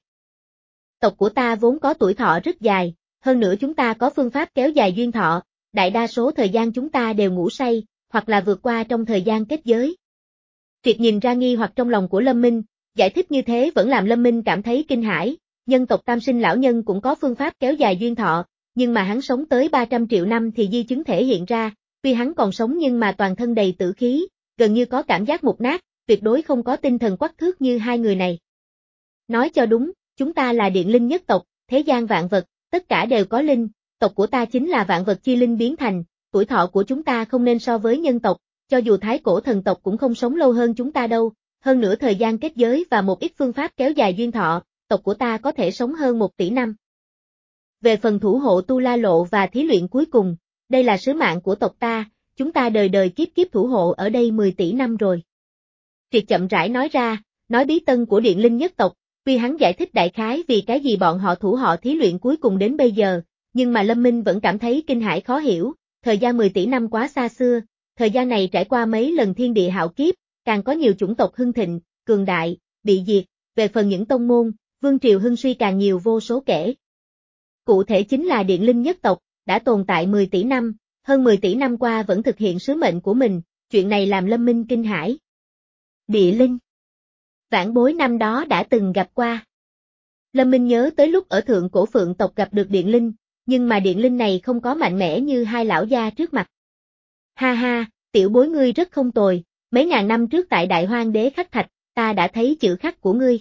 Tộc của ta vốn có tuổi thọ rất dài, hơn nữa chúng ta có phương pháp kéo dài duyên thọ, đại đa số thời gian chúng ta đều ngủ say, hoặc là vượt qua trong thời gian kết giới. Triệt nhìn ra nghi hoặc trong lòng của Lâm Minh, giải thích như thế vẫn làm Lâm Minh cảm thấy kinh hãi, nhân tộc Tam Sinh lão nhân cũng có phương pháp kéo dài duyên thọ, nhưng mà hắn sống tới ba trăm triệu năm thì di chứng thể hiện ra, tuy hắn còn sống nhưng mà toàn thân đầy tử khí, gần như có cảm giác mục nát, tuyệt đối không có tinh thần quắc thước như hai người này. Nói cho đúng, chúng ta là điện linh nhất tộc, thế gian vạn vật, tất cả đều có linh, tộc của ta chính là vạn vật chi linh biến thành, tuổi thọ của chúng ta không nên so với nhân tộc, cho dù thái cổ thần tộc cũng không sống lâu hơn chúng ta đâu, hơn nữa thời gian kết giới và một ít phương pháp kéo dài duyên thọ, tộc của ta có thể sống hơn một tỷ năm. Về phần thủ hộ Tu La Lộ và thí luyện cuối cùng, đây là sứ mạng của tộc ta, chúng ta đời đời kiếp kiếp thủ hộ ở đây mười tỷ năm rồi. Triệt chậm rãi nói ra, nói bí tân của điện linh nhất tộc, tuy hắn giải thích đại khái vì cái gì bọn họ thủ hộ thí luyện cuối cùng đến bây giờ, nhưng mà Lâm Minh vẫn cảm thấy kinh hãi khó hiểu, thời gian mười tỷ năm quá xa xưa, thời gian này trải qua mấy lần thiên địa hạo kiếp, càng có nhiều chủng tộc hưng thịnh, cường đại, bị diệt, về phần những tông môn, vương triều hưng suy càng nhiều vô số kể. Cụ thể chính là Điện Linh nhất tộc, đã tồn tại mười tỷ năm, hơn mười tỷ năm qua vẫn thực hiện sứ mệnh của mình, chuyện này làm Lâm Minh kinh hãi. Địa Linh. Vãn bối năm đó đã từng gặp qua. Lâm Minh nhớ tới lúc ở thượng cổ phượng tộc gặp được Điện Linh, nhưng mà Điện Linh này không có mạnh mẽ như hai lão gia trước mặt. Ha ha, tiểu bối ngươi rất không tồi, mấy ngàn năm trước tại Đại Hoang Đế khắc thạch, ta đã thấy chữ khắc của ngươi.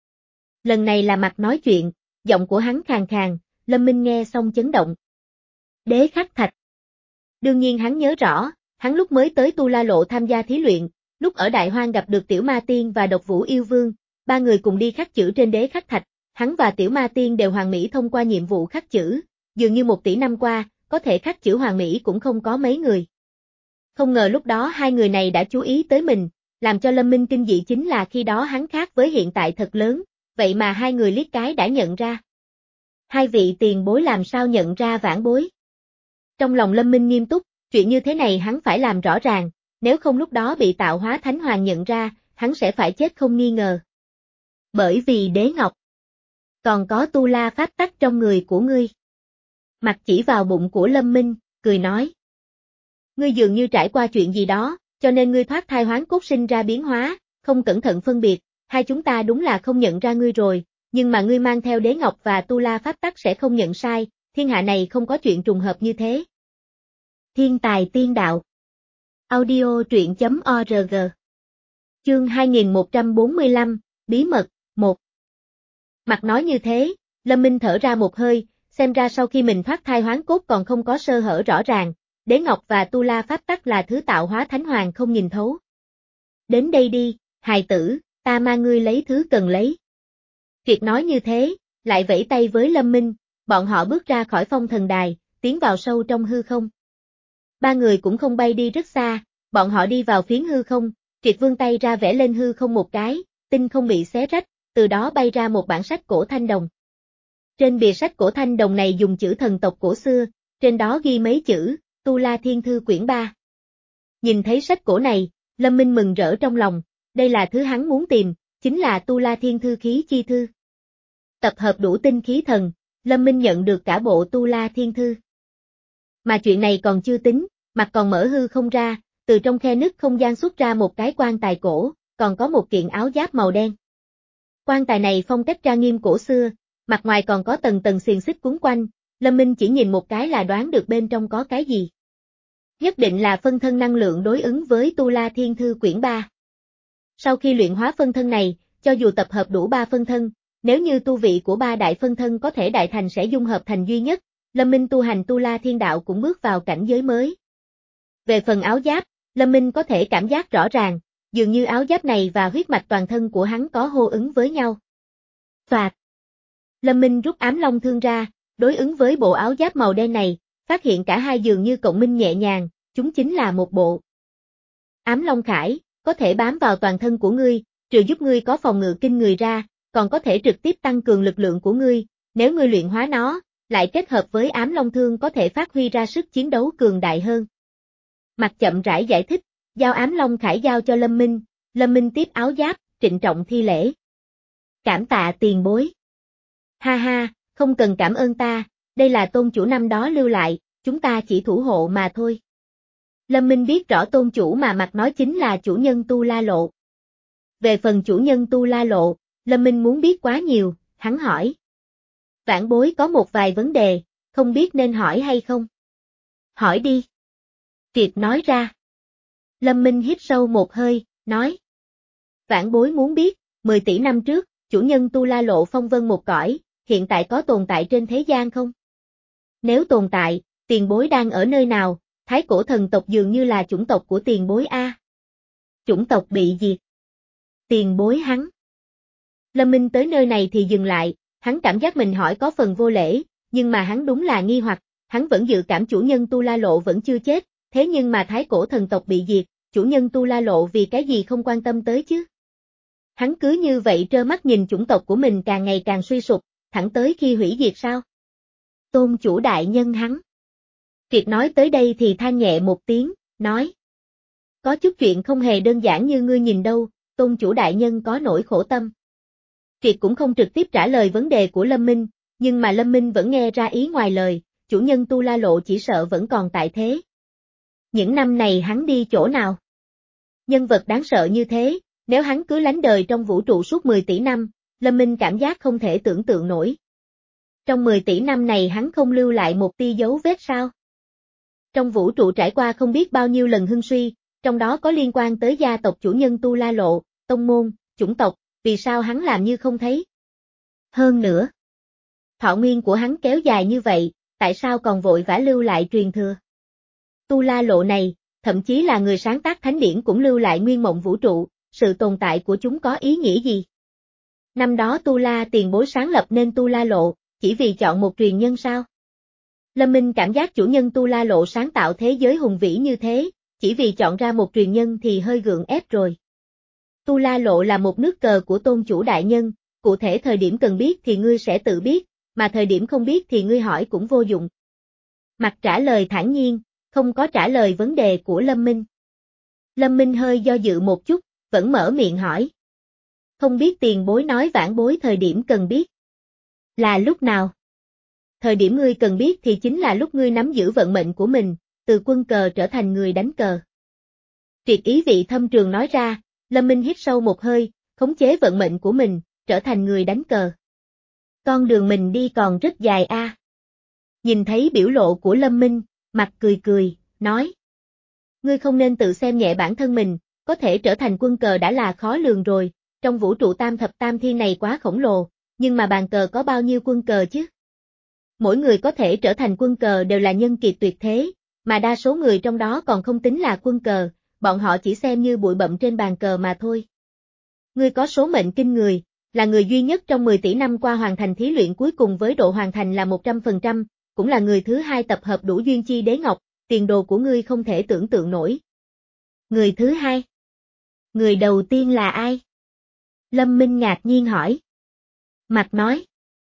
Lần này là mặt nói chuyện, giọng của hắn khàn khàn, Lâm Minh nghe xong chấn động. Đế khắc thạch. Đương nhiên hắn nhớ rõ, hắn lúc mới tới Tu La Lộ tham gia thí luyện, lúc ở Đại Hoang gặp được Tiểu Ma Tiên và Độc Vũ Yêu Vương, ba người cùng đi khắc chữ trên đế khắc thạch, hắn và Tiểu Ma Tiên đều hoàn mỹ thông qua nhiệm vụ khắc chữ, dường như một tỷ năm qua, có thể khắc chữ hoàn mỹ cũng không có mấy người. Không ngờ lúc đó hai người này đã chú ý tới mình, làm cho Lâm Minh kinh dị chính là khi đó hắn khác với hiện tại thật lớn, vậy mà hai người liếc cái đã nhận ra. Hai vị tiền bối làm sao nhận ra vãn bối? Trong lòng Lâm Minh nghiêm túc, chuyện như thế này hắn phải làm rõ ràng, nếu không lúc đó bị tạo hóa thánh hoàng nhận ra, hắn sẽ phải chết không nghi ngờ. Bởi vì đế ngọc, còn có tu la pháp tắc trong người của ngươi. Mặt chỉ vào bụng của Lâm Minh, cười nói. Ngươi dường như trải qua chuyện gì đó, cho nên ngươi thoát thai hoán cốt sinh ra biến hóa, không cẩn thận phân biệt, hai chúng ta đúng là không nhận ra ngươi rồi, nhưng mà ngươi mang theo đế ngọc và tu la pháp tắc sẽ không nhận sai, thiên hạ này không có chuyện trùng hợp như thế. Thiên tài tiên đạo. Audio truyện chấm org. Chương hai nghìn một trăm bốn mươi lăm, Bí mật, một. Mặt nói như thế, Lâm Minh thở ra một hơi, xem ra sau khi mình thoát thai hoán cốt còn không có sơ hở rõ ràng, đế ngọc và tu la pháp tắc là thứ tạo hóa thánh hoàng không nhìn thấu. Đến đây đi, hài tử, ta mang ngươi lấy thứ cần lấy. Triệt nói như thế, lại vẫy tay với Lâm Minh, bọn họ bước ra khỏi phong thần đài, tiến vào sâu trong hư không. Ba người cũng không bay đi rất xa, bọn họ đi vào phiến hư không, Triệt vươn tay ra vẽ lên hư không một cái, tinh không bị xé rách, từ đó bay ra một bản sách cổ thanh đồng. Trên bìa sách cổ thanh đồng này dùng chữ thần tộc cổ xưa, trên đó ghi mấy chữ, Tu La Thiên Thư quyển ba. Nhìn thấy sách cổ này, Lâm Minh mừng rỡ trong lòng, đây là thứ hắn muốn tìm, chính là Tu La Thiên Thư khí chi thư. Tập hợp đủ tinh khí thần, Lâm Minh nhận được cả bộ Tu La Thiên Thư. Mà chuyện này còn chưa tính, mặt còn mở hư không ra, từ trong khe nứt không gian xuất ra một cái quan tài cổ, còn có một kiện áo giáp màu đen. Quan tài này phong cách trang nghiêm cổ xưa, mặt ngoài còn có tầng tầng xiềng xích quấn quanh, Lâm Minh chỉ nhìn một cái là đoán được bên trong có cái gì. Nhất định là phân thân năng lượng đối ứng với Tu La Thiên Thư quyển ba. Sau khi luyện hóa phân thân này, cho dù tập hợp đủ ba phân thân, nếu như tu vị của ba đại phân thân có thể đại thành sẽ dung hợp thành duy nhất, Lâm Minh tu hành Tu La Thiên Đạo cũng bước vào cảnh giới mới. Về phần áo giáp, Lâm Minh có thể cảm giác rõ ràng, dường như áo giáp này và huyết mạch toàn thân của hắn có hô ứng với nhau. Phạt. Lâm Minh rút ám long thương ra, đối ứng với bộ áo giáp màu đen này, phát hiện cả hai dường như cộng minh nhẹ nhàng, chúng chính là một bộ. Ám long khải, có thể bám vào toàn thân của ngươi, trừ giúp ngươi có phòng ngự kinh người ra, còn có thể trực tiếp tăng cường lực lượng của ngươi, nếu ngươi luyện hóa nó, lại kết hợp với ám long thương có thể phát huy ra sức chiến đấu cường đại hơn. Mặt chậm rãi giải thích, giao ám long khải giao cho Lâm Minh, Lâm Minh tiếp áo giáp, trịnh trọng thi lễ. Cảm tạ tiền bối. Ha ha, không cần cảm ơn ta, đây là tôn chủ năm đó lưu lại, chúng ta chỉ thủ hộ mà thôi. Lâm Minh biết rõ tôn chủ mà mặt nói chính là chủ nhân Tu La Lộ. Về phần chủ nhân Tu La Lộ, Lâm Minh muốn biết quá nhiều, hắn hỏi. Vãn bối có một vài vấn đề, không biết nên hỏi hay không? Hỏi đi. Triệt nói ra. Lâm Minh hít sâu một hơi, nói. Vãn bối muốn biết, mười tỷ năm trước, chủ nhân Tu La Lộ phong vân một cõi, hiện tại có tồn tại trên thế gian không? Nếu tồn tại, tiền bối đang ở nơi nào? Thái cổ thần tộc dường như là chủng tộc của tiền bối A. Chủng tộc bị diệt. Tiền bối hắn. Lâm Minh tới nơi này thì dừng lại, hắn cảm giác mình hỏi có phần vô lễ, nhưng mà hắn đúng là nghi hoặc, hắn vẫn dự cảm chủ nhân Tu La Lộ vẫn chưa chết, thế nhưng mà thái cổ thần tộc bị diệt, chủ nhân Tu La Lộ vì cái gì không quan tâm tới chứ? Hắn cứ như vậy trơ mắt nhìn chủng tộc của mình càng ngày càng suy sụp, thẳng tới khi hủy diệt sao? Tôn chủ đại nhân hắn. Triệt nói tới đây thì than nhẹ một tiếng, nói. Có chút chuyện không hề đơn giản như ngươi nhìn đâu, tôn chủ đại nhân có nỗi khổ tâm. Triệt cũng không trực tiếp trả lời vấn đề của Lâm Minh, nhưng mà Lâm Minh vẫn nghe ra ý ngoài lời, chủ nhân Tu La Lộ chỉ sợ vẫn còn tại thế. Những năm này hắn đi chỗ nào? Nhân vật đáng sợ như thế, nếu hắn cứ lánh đời trong vũ trụ suốt mười tỷ năm, Lâm Minh cảm giác không thể tưởng tượng nổi. Trong mười tỷ năm này hắn không lưu lại một tia dấu vết sao? Trong vũ trụ trải qua không biết bao nhiêu lần hưng suy, trong đó có liên quan tới gia tộc chủ nhân Tu La Lộ, tông môn, chủng tộc, vì sao hắn làm như không thấy? Hơn nữa, thọ nguyên của hắn kéo dài như vậy, tại sao còn vội vã lưu lại truyền thừa? Tu La Lộ này, thậm chí là người sáng tác thánh điển cũng lưu lại nguyên mộng vũ trụ, sự tồn tại của chúng có ý nghĩa gì? Năm đó Tu La tiền bối sáng lập nên Tu La Lộ, chỉ vì chọn một truyền nhân sao? Lâm Minh cảm giác chủ nhân Tu La Lộ sáng tạo thế giới hùng vĩ như thế, chỉ vì chọn ra một truyền nhân thì hơi gượng ép rồi. Tu La Lộ là một nước cờ của tôn chủ đại nhân, cụ thể thời điểm cần biết thì ngươi sẽ tự biết, mà thời điểm không biết thì ngươi hỏi cũng vô dụng. Mặt trả lời thản nhiên, không có trả lời vấn đề của Lâm Minh. Lâm Minh hơi do dự một chút, vẫn mở miệng hỏi. Không biết tiền bối nói vãn bối thời điểm cần biết. Là lúc nào? Thời điểm ngươi cần biết thì chính là lúc ngươi nắm giữ vận mệnh của mình, từ quân cờ trở thành người đánh cờ. Triệt ý vị thâm trường nói ra, Lâm Minh hít sâu một hơi, khống chế vận mệnh của mình, trở thành người đánh cờ. Con đường mình đi còn rất dài a. À. Nhìn thấy biểu lộ của Lâm Minh, mặt cười cười, nói. Ngươi không nên tự xem nhẹ bản thân mình, có thể trở thành quân cờ đã là khó lường rồi, trong vũ trụ tam thập tam thiên này quá khổng lồ, nhưng mà bàn cờ có bao nhiêu quân cờ chứ? Mỗi người có thể trở thành quân cờ đều là nhân kiệt tuyệt thế, mà đa số người trong đó còn không tính là quân cờ, bọn họ chỉ xem như bụi bặm trên bàn cờ mà thôi. Ngươi có số mệnh kinh người, là người duy nhất trong mười tỷ năm qua hoàn thành thí luyện cuối cùng với độ hoàn thành là một trăm phần trăm, cũng là người thứ hai tập hợp đủ duyên chi đế ngọc, tiền đồ của ngươi không thể tưởng tượng nổi. Người thứ hai? Người đầu tiên là ai? Lâm Minh ngạc nhiên hỏi. Mặt nói.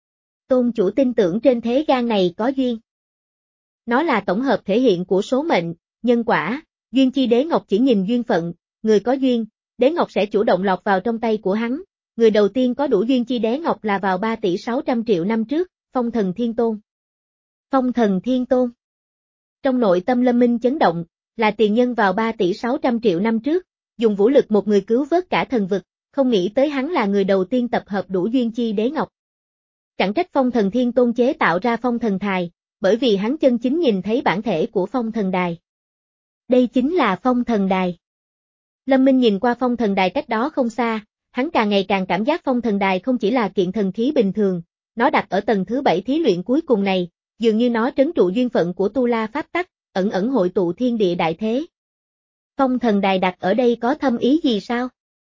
Tôn chủ tin tưởng trên thế gian này có duyên. Nó là tổng hợp thể hiện của số mệnh, nhân quả, duyên chi đế ngọc chỉ nhìn duyên phận, người có duyên, đế ngọc sẽ chủ động lọt vào trong tay của hắn. Người đầu tiên có đủ duyên chi đế ngọc là vào ba tỷ sáu trăm triệu năm trước, Phong Thần Thiên Tôn. Phong Thần Thiên Tôn. Trong nội tâm Lâm Minh chấn động, là tiền nhân vào ba tỷ sáu trăm triệu năm trước, dùng vũ lực một người cứu vớt cả thần vực, không nghĩ tới hắn là người đầu tiên tập hợp đủ duyên chi đế ngọc. Chẳng trách Phong Thần Thiên Tôn chế tạo ra Phong Thần Thài, bởi vì hắn chân chính nhìn thấy bản thể của Phong Thần Đài. Đây chính là Phong Thần Đài. Lâm Minh nhìn qua Phong Thần Đài cách đó không xa, hắn càng ngày càng cảm giác Phong Thần Đài không chỉ là kiện thần khí bình thường, nó đặt ở tầng thứ bảy thí luyện cuối cùng này, dường như nó trấn trụ duyên phận của Tu La Pháp Tắc, ẩn ẩn hội tụ thiên địa đại thế. Phong Thần Đài đặt ở đây có thâm ý gì sao?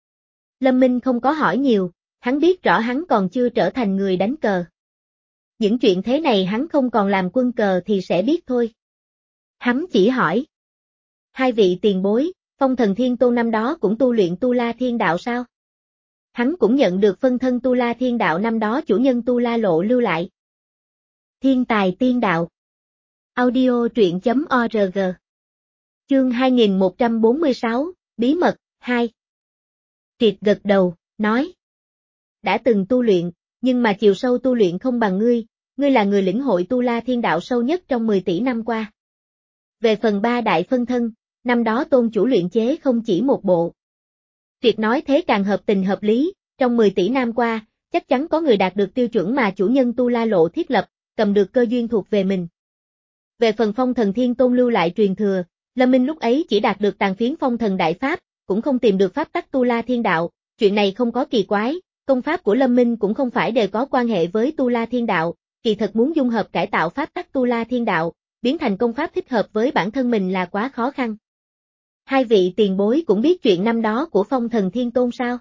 Lâm Minh không có hỏi nhiều, hắn biết rõ hắn còn chưa trở thành người đánh cờ. Những chuyện thế này hắn không còn làm quân cờ thì sẽ biết thôi. Hắn chỉ hỏi. Hai vị tiền bối, Phong Thần Thiên Tôn năm đó cũng tu luyện Tu La Thiên Đạo sao? Hắn cũng nhận được phân thân Tu La Thiên Đạo năm đó chủ nhân Tu La Lộ lưu lại. Thiên tài tiên đạo. Audio truyện chấm org. Chương hai nghìn một trăm bốn mươi sáu, Bí mật, hai. Triệt gật đầu, nói. Đã từng tu luyện, nhưng mà chiều sâu tu luyện không bằng ngươi, ngươi là người lĩnh hội Tu La Thiên Đạo sâu nhất trong mười tỷ năm qua. Về phần ba đại phân thân, năm đó tôn chủ luyện chế không chỉ một bộ. Triệt nói thế càng hợp tình hợp lý, trong mười tỷ năm qua, chắc chắn có người đạt được tiêu chuẩn mà chủ nhân Tu La Lộ thiết lập, cầm được cơ duyên thuộc về mình. Về phần Phong Thần Thiên Tôn lưu lại truyền thừa, Lâm Minh lúc ấy chỉ đạt được tàn phiến Phong Thần Đại Pháp, cũng không tìm được pháp tắc Tu La Thiên Đạo, chuyện này không có kỳ quái, công pháp của Lâm Minh cũng không phải đều có quan hệ với Tu La Thiên Đạo, kỳ thật muốn dung hợp cải tạo pháp tắc Tu La Thiên Đạo, biến thành công pháp thích hợp với bản thân mình là quá khó khăn. Hai vị tiền bối cũng biết chuyện năm đó của Phong Thần Thiên Tôn sao?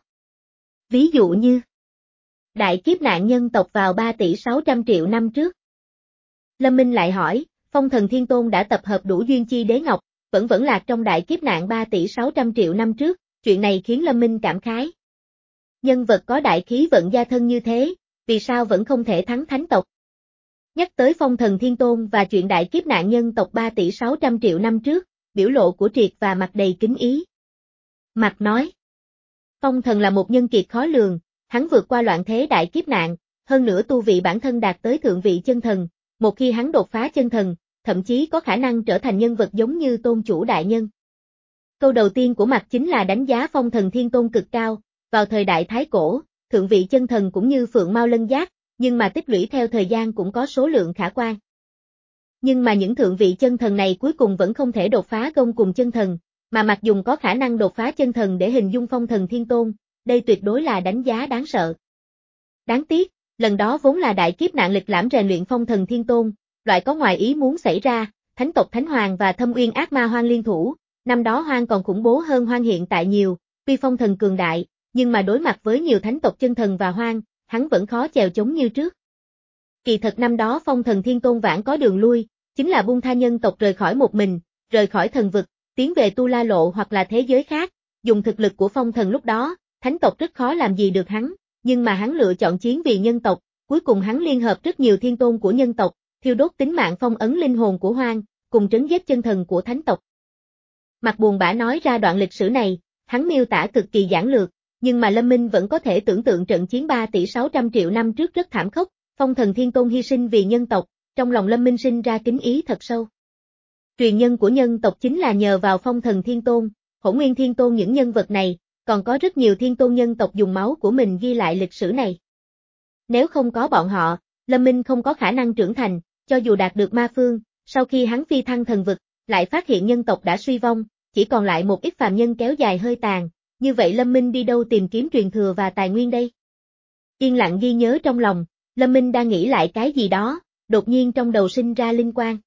Ví dụ như đại kiếp nạn nhân tộc vào ba tỷ sáu trăm triệu năm trước. Lâm Minh lại hỏi, Phong Thần Thiên Tôn đã tập hợp đủ duyên chi đế ngọc, vẫn vẫn lạc trong đại kiếp nạn ba tỷ sáu trăm triệu năm trước, chuyện này khiến Lâm Minh cảm khái. Nhân vật có đại khí vận gia thân như thế, vì sao vẫn không thể thắng thánh tộc? Nhắc tới phong thần thiên tôn và chuyện đại kiếp nạn nhân tộc ba tỷ sáu trăm triệu năm trước, biểu lộ của Triệt và Mạc đầy kính ý. Mạc nói, phong thần là một nhân kiệt khó lường, hắn vượt qua loạn thế đại kiếp nạn, hơn nữa tu vị bản thân đạt tới thượng vị chân thần, một khi hắn đột phá chân thần, thậm chí có khả năng trở thành nhân vật giống như tôn chủ đại nhân. Câu đầu tiên của Mạc chính là đánh giá phong thần thiên tôn cực cao, vào thời đại Thái Cổ, thượng vị chân thần cũng như Phượng Mao Lân Giác, nhưng mà tích lũy theo thời gian cũng có số lượng khả quan. Nhưng mà những thượng vị chân thần này cuối cùng vẫn không thể đột phá gông cùng chân thần, mà Mạc dùng có khả năng đột phá chân thần để hình dung phong thần thiên tôn, đây tuyệt đối là đánh giá đáng sợ. Đáng tiếc, lần đó vốn là đại kiếp nạn lịch lãm rèn luyện phong thần thiên tôn, loại có ngoài ý muốn xảy ra, thánh tộc Thánh Hoàng và Thâm Uyên ác ma Hoang liên thủ, năm đó Hoang còn khủng bố hơn Hoang hiện tại nhiều, tuy phong thần cường đại, nhưng mà đối mặt với nhiều thánh tộc chân thần và Hoang, hắn vẫn khó chèo chống như trước. Kỳ thật năm đó phong thần thiên tôn vãn có đường lui, chính là buông tha nhân tộc rời khỏi một mình, rời khỏi thần vực, tiến về Tu La Lộ hoặc là thế giới khác, dùng thực lực của phong thần lúc đó, thánh tộc rất khó làm gì được hắn, nhưng mà hắn lựa chọn chiến vì nhân tộc, cuối cùng hắn liên hợp rất nhiều thiên tôn của nhân tộc, thiêu đốt tính mạng phong ấn linh hồn của Hoang, cùng trấn giết chân thần của thánh tộc. Mạc buồn bã nói ra đoạn lịch sử này, hắn miêu tả cực kỳ giản lược, nhưng mà Lâm Minh vẫn có thể tưởng tượng trận chiến ba tỷ sáu trăm triệu năm trước rất thảm khốc, phong thần thiên tôn hy sinh vì nhân tộc, trong lòng Lâm Minh sinh ra kính ý thật sâu. Truyền nhân của nhân tộc chính là nhờ vào phong thần thiên tôn, Hỗn Nguyên thiên tôn những nhân vật này, còn có rất nhiều thiên tôn nhân tộc dùng máu của mình ghi lại lịch sử này. Nếu không có bọn họ, Lâm Minh không có khả năng trưởng thành, cho dù đạt được ma phương, sau khi hắn phi thăng thần vực, lại phát hiện nhân tộc đã suy vong, chỉ còn lại một ít phàm nhân kéo dài hơi tàn, như vậy Lâm Minh đi đâu tìm kiếm truyền thừa và tài nguyên đây? Yên lặng ghi nhớ trong lòng, Lâm Minh đang nghĩ lại cái gì đó, đột nhiên trong đầu sinh ra linh quang.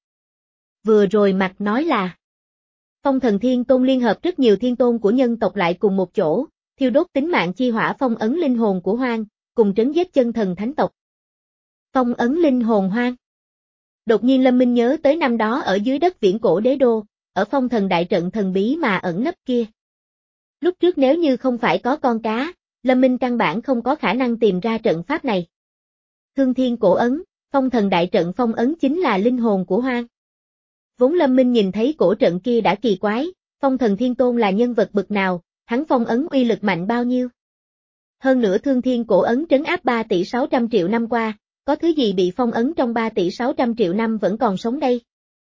Vừa rồi Mạc nói là phong thần thiên tôn liên hợp rất nhiều thiên tôn của nhân tộc lại cùng một chỗ, thiêu đốt tính mạng chi hỏa phong ấn linh hồn của Hoang, cùng trấn giết chân thần thánh tộc. Phong ấn linh hồn Hoang. Đột nhiên Lâm Minh nhớ tới năm đó ở dưới đất viễn cổ đế đô, ở phong thần đại trận thần bí mà ẩn nấp kia. Lúc trước nếu như không phải có con cá, Lâm Minh căn bản không có khả năng tìm ra trận pháp này. Thương thiên cổ ấn, phong thần đại trận phong ấn chính là linh hồn của Hoang. Vốn Lâm Minh nhìn thấy cổ trận kia đã kỳ quái, phong thần thiên tôn là nhân vật bậc nào, hắn phong ấn uy lực mạnh bao nhiêu. Hơn nữa thương thiên cổ ấn trấn áp ba tỷ sáu trăm triệu năm qua, có thứ gì bị phong ấn trong ba tỷ sáu trăm triệu năm vẫn còn sống đây.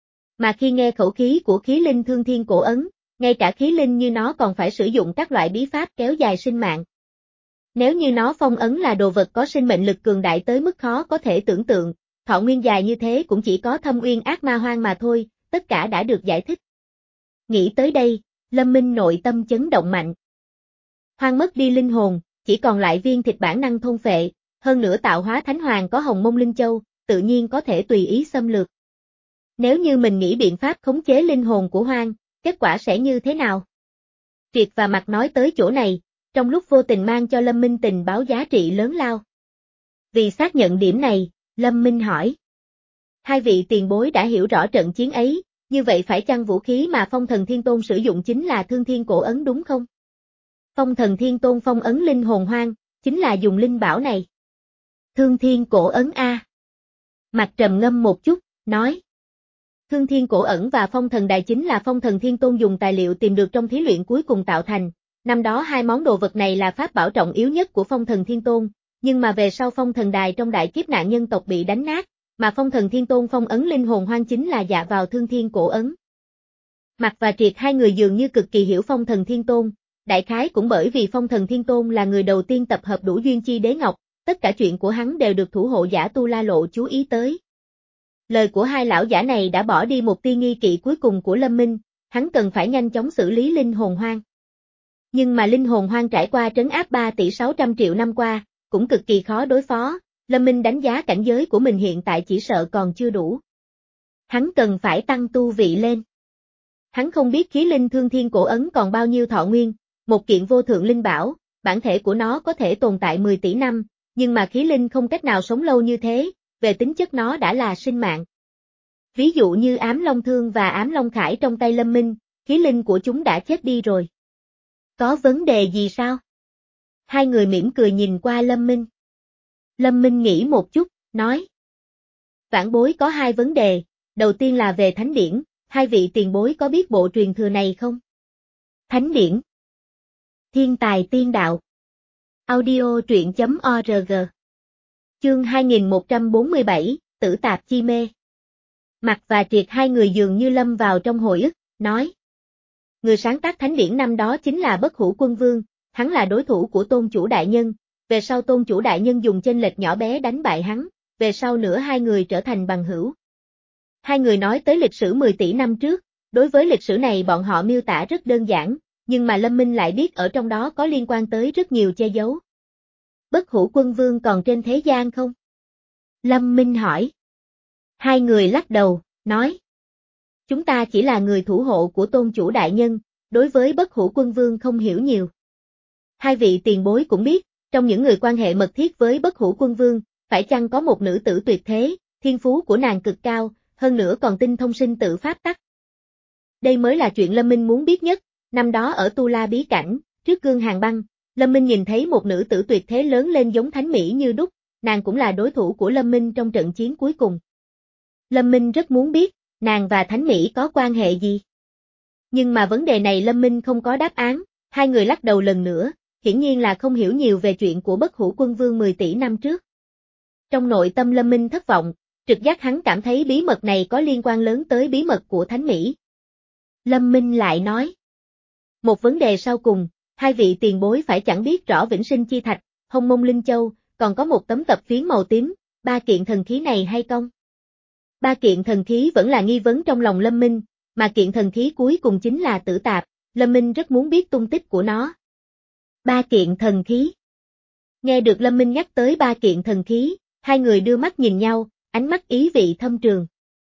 Mà khi nghe khẩu khí của khí linh thương thiên cổ ấn, ngay cả khí linh như nó còn phải sử dụng các loại bí pháp kéo dài sinh mạng. Nếu như nó phong ấn là đồ vật có sinh mệnh lực cường đại tới mức khó có thể tưởng tượng, thọ nguyên dài như thế cũng chỉ có Thâm Uyên ác ma Hoang mà thôi, tất cả đã được giải thích. Nghĩ tới đây, Lâm Minh nội tâm chấn động mạnh. Hoang mất đi linh hồn, chỉ còn lại viên thịt bản năng thôn phệ, hơn nữa tạo hóa Thánh Hoàng có Hồng Mông Linh Châu, tự nhiên có thể tùy ý xâm lược. Nếu như mình nghĩ biện pháp khống chế linh hồn của Hoang, kết quả sẽ như thế nào? Triệt và Mạc nói tới chỗ này, trong lúc vô tình mang cho Lâm Minh tình báo giá trị lớn lao. Vì xác nhận điểm này, Lâm Minh hỏi. Hai vị tiền bối đã hiểu rõ trận chiến ấy, như vậy phải chăng vũ khí mà phong thần thiên tôn sử dụng chính là thương thiên cổ ấn đúng không? Phong thần thiên tôn phong ấn linh hồn Hoang, chính là dùng linh bảo này. Thương thiên cổ ấn A. Mạc trầm ngâm một chút, nói. Thương thiên cổ ẩn và phong thần đài chính là phong thần thiên tôn dùng tài liệu tìm được trong thí luyện cuối cùng tạo thành. Năm đó hai món đồ vật này là pháp bảo trọng yếu nhất của phong thần thiên tôn, nhưng mà về sau phong thần đài trong đại kiếp nạn nhân tộc bị đánh nát, mà phong thần thiên tôn phong ấn linh hồn Hoang chính là dạ vào thương thiên cổ ấn. Mạc và Triệt hai người dường như cực kỳ hiểu phong thần thiên tôn, đại khái cũng bởi vì phong thần thiên tôn là người đầu tiên tập hợp đủ duyên chi đế ngọc, tất cả chuyện của hắn đều được thủ hộ giả Tu La Lộ chú ý tới. Lời của hai lão giả này đã bỏ đi một tia nghi kỵ cuối cùng của Lâm Minh, hắn cần phải nhanh chóng xử lý linh hồn Hoang. Nhưng mà linh hồn Hoang trải qua trấn áp ba tỷ sáu trăm triệu năm qua, cũng cực kỳ khó đối phó, Lâm Minh đánh giá cảnh giới của mình hiện tại chỉ sợ còn chưa đủ. Hắn cần phải tăng tu vị lên. Hắn không biết khí linh thương thiên cổ ấn còn bao nhiêu thọ nguyên, một kiện vô thượng linh bảo, bản thể của nó có thể tồn tại mười tỷ năm, nhưng mà khí linh không cách nào sống lâu như thế, về tính chất nó đã là sinh mạng. Ví dụ như ám long thương và ám long khải trong tay Lâm Minh, khí linh của chúng đã chết đi rồi. Có vấn đề gì sao? Hai người mỉm cười nhìn qua Lâm Minh. Lâm Minh nghĩ một chút, nói. Vãn bối có hai vấn đề, đầu tiên là về thánh điển, hai vị tiền bối có biết bộ truyền thừa này không? Thánh điển. Thiên tài tiên đạo. Audio truyện.org. Chương hai nghìn một trăm bốn mươi bảy, Tử Tạp Chi Mê. Mạc và Triệt hai người dường như lâm vào trong hồi ức, nói. Người sáng tác thánh điển năm đó chính là Bất Hủ Quân Vương, hắn là đối thủ của Tôn Chủ Đại Nhân, về sau Tôn Chủ Đại Nhân dùng chênh lệch nhỏ bé đánh bại hắn, về sau nữa hai người trở thành bằng hữu. Hai người nói tới lịch sử mười tỷ năm trước, đối với lịch sử này bọn họ miêu tả rất đơn giản, nhưng mà Lâm Minh lại biết ở trong đó có liên quan tới rất nhiều che giấu. Bất Hủ Quân Vương còn trên thế gian không? Lâm Minh hỏi. Hai người lắc đầu, nói. Chúng ta chỉ là người thủ hộ của Tôn Chủ Đại Nhân, đối với Bất Hủ Quân Vương không hiểu nhiều. Hai vị tiền bối cũng biết, trong những người quan hệ mật thiết với Bất Hủ Quân Vương, phải chăng có một nữ tử tuyệt thế, thiên phú của nàng cực cao, hơn nữa còn tinh thông sinh tử pháp tắc. Đây mới là chuyện Lâm Minh muốn biết nhất, năm đó ở Tu La Bí Cảnh, trước gương Hàn Băng, Lâm Minh nhìn thấy một nữ tử tuyệt thế lớn lên giống thánh mỹ như đúc, nàng cũng là đối thủ của Lâm Minh trong trận chiến cuối cùng. Lâm Minh rất muốn biết, nàng và thánh mỹ có quan hệ gì? Nhưng mà vấn đề này Lâm Minh không có đáp án, hai người lắc đầu lần nữa, hiển nhiên là không hiểu nhiều về chuyện của Bất Hủ Quân Vương mười tỷ năm trước. Trong nội tâm Lâm Minh thất vọng, trực giác hắn cảm thấy bí mật này có liên quan lớn tới bí mật của thánh mỹ. Lâm Minh lại nói. Một vấn đề sau cùng, hai vị tiền bối phải chẳng biết rõ Vĩnh Sinh Chi Thạch, Hồng Mông Linh Châu, còn có một tấm tập phiến màu tím, ba kiện thần khí này hay không? Ba kiện thần khí vẫn là nghi vấn trong lòng Lâm Minh, mà kiện thần khí cuối cùng chính là Tử Tạp, Lâm Minh rất muốn biết tung tích của nó. Ba kiện thần khí. Nghe được Lâm Minh nhắc tới ba kiện thần khí, hai người đưa mắt nhìn nhau, ánh mắt ý vị thâm trường.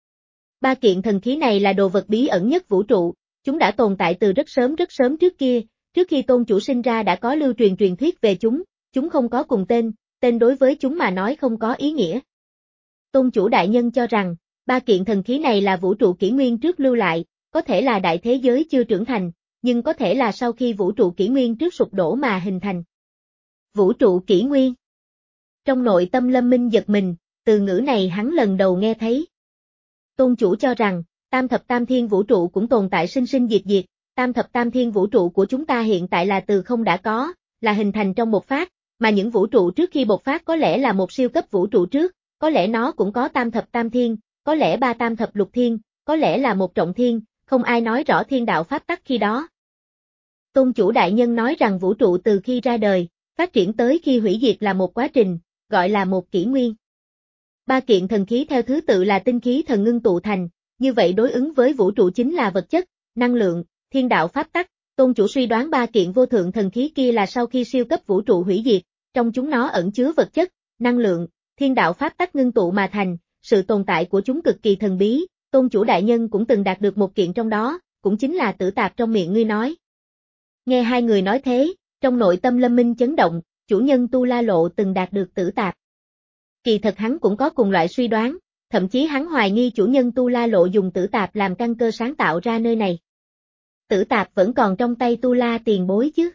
Ba kiện thần khí này là đồ vật bí ẩn nhất vũ trụ, chúng đã tồn tại từ rất sớm rất sớm trước kia, trước khi Tôn Chủ sinh ra đã có lưu truyền truyền thuyết về chúng, chúng không có cùng tên, tên đối với chúng mà nói không có ý nghĩa. Tôn Chủ Đại Nhân cho rằng, ba kiện thần khí này là vũ trụ kỷ nguyên trước lưu lại, có thể là đại thế giới chưa trưởng thành, nhưng có thể là sau khi vũ trụ kỷ nguyên trước sụp đổ mà hình thành. Vũ trụ kỷ nguyên. Trong nội tâm Lâm Minh giật mình, từ ngữ này hắn lần đầu nghe thấy. Tôn Chủ cho rằng, tam thập tam thiên vũ trụ cũng tồn tại sinh sinh diệt diệt, tam thập tam thiên vũ trụ của chúng ta hiện tại là từ không đã có, là hình thành trong một phát, mà những vũ trụ trước khi bộc phát có lẽ là một siêu cấp vũ trụ trước, có lẽ nó cũng có tam thập tam thiên, có lẽ ba tam thập lục thiên, có lẽ là một trọng thiên, không ai nói rõ thiên đạo pháp tắc khi đó. Tôn Chủ Đại Nhân nói rằng vũ trụ từ khi ra đời, phát triển tới khi hủy diệt là một quá trình, gọi là một kỷ nguyên. Ba kiện thần khí theo thứ tự là tinh khí thần ngưng tụ thành, như vậy đối ứng với vũ trụ chính là vật chất, năng lượng, thiên đạo pháp tắc. Tôn Chủ suy đoán ba kiện vô thượng thần khí kia là sau khi siêu cấp vũ trụ hủy diệt, trong chúng nó ẩn chứa vật chất, năng lượng, thiên đạo pháp tắc ngưng tụ mà thành, sự tồn tại của chúng cực kỳ thần bí, Tôn Chủ Đại Nhân cũng từng đạt được một kiện trong đó, cũng chính là Tử Tạp trong miệng ngươi nói. Nghe hai người nói thế, trong nội tâm Lâm Minh chấn động, chủ nhân Tu La Lộ từng đạt được Tử Tạp. Kỳ thật hắn cũng có cùng loại suy đoán, thậm chí hắn hoài nghi chủ nhân Tu La Lộ dùng Tử Tạp làm căn cơ sáng tạo ra nơi này. Tử Tạp vẫn còn trong tay Tu La tiền bối chứ?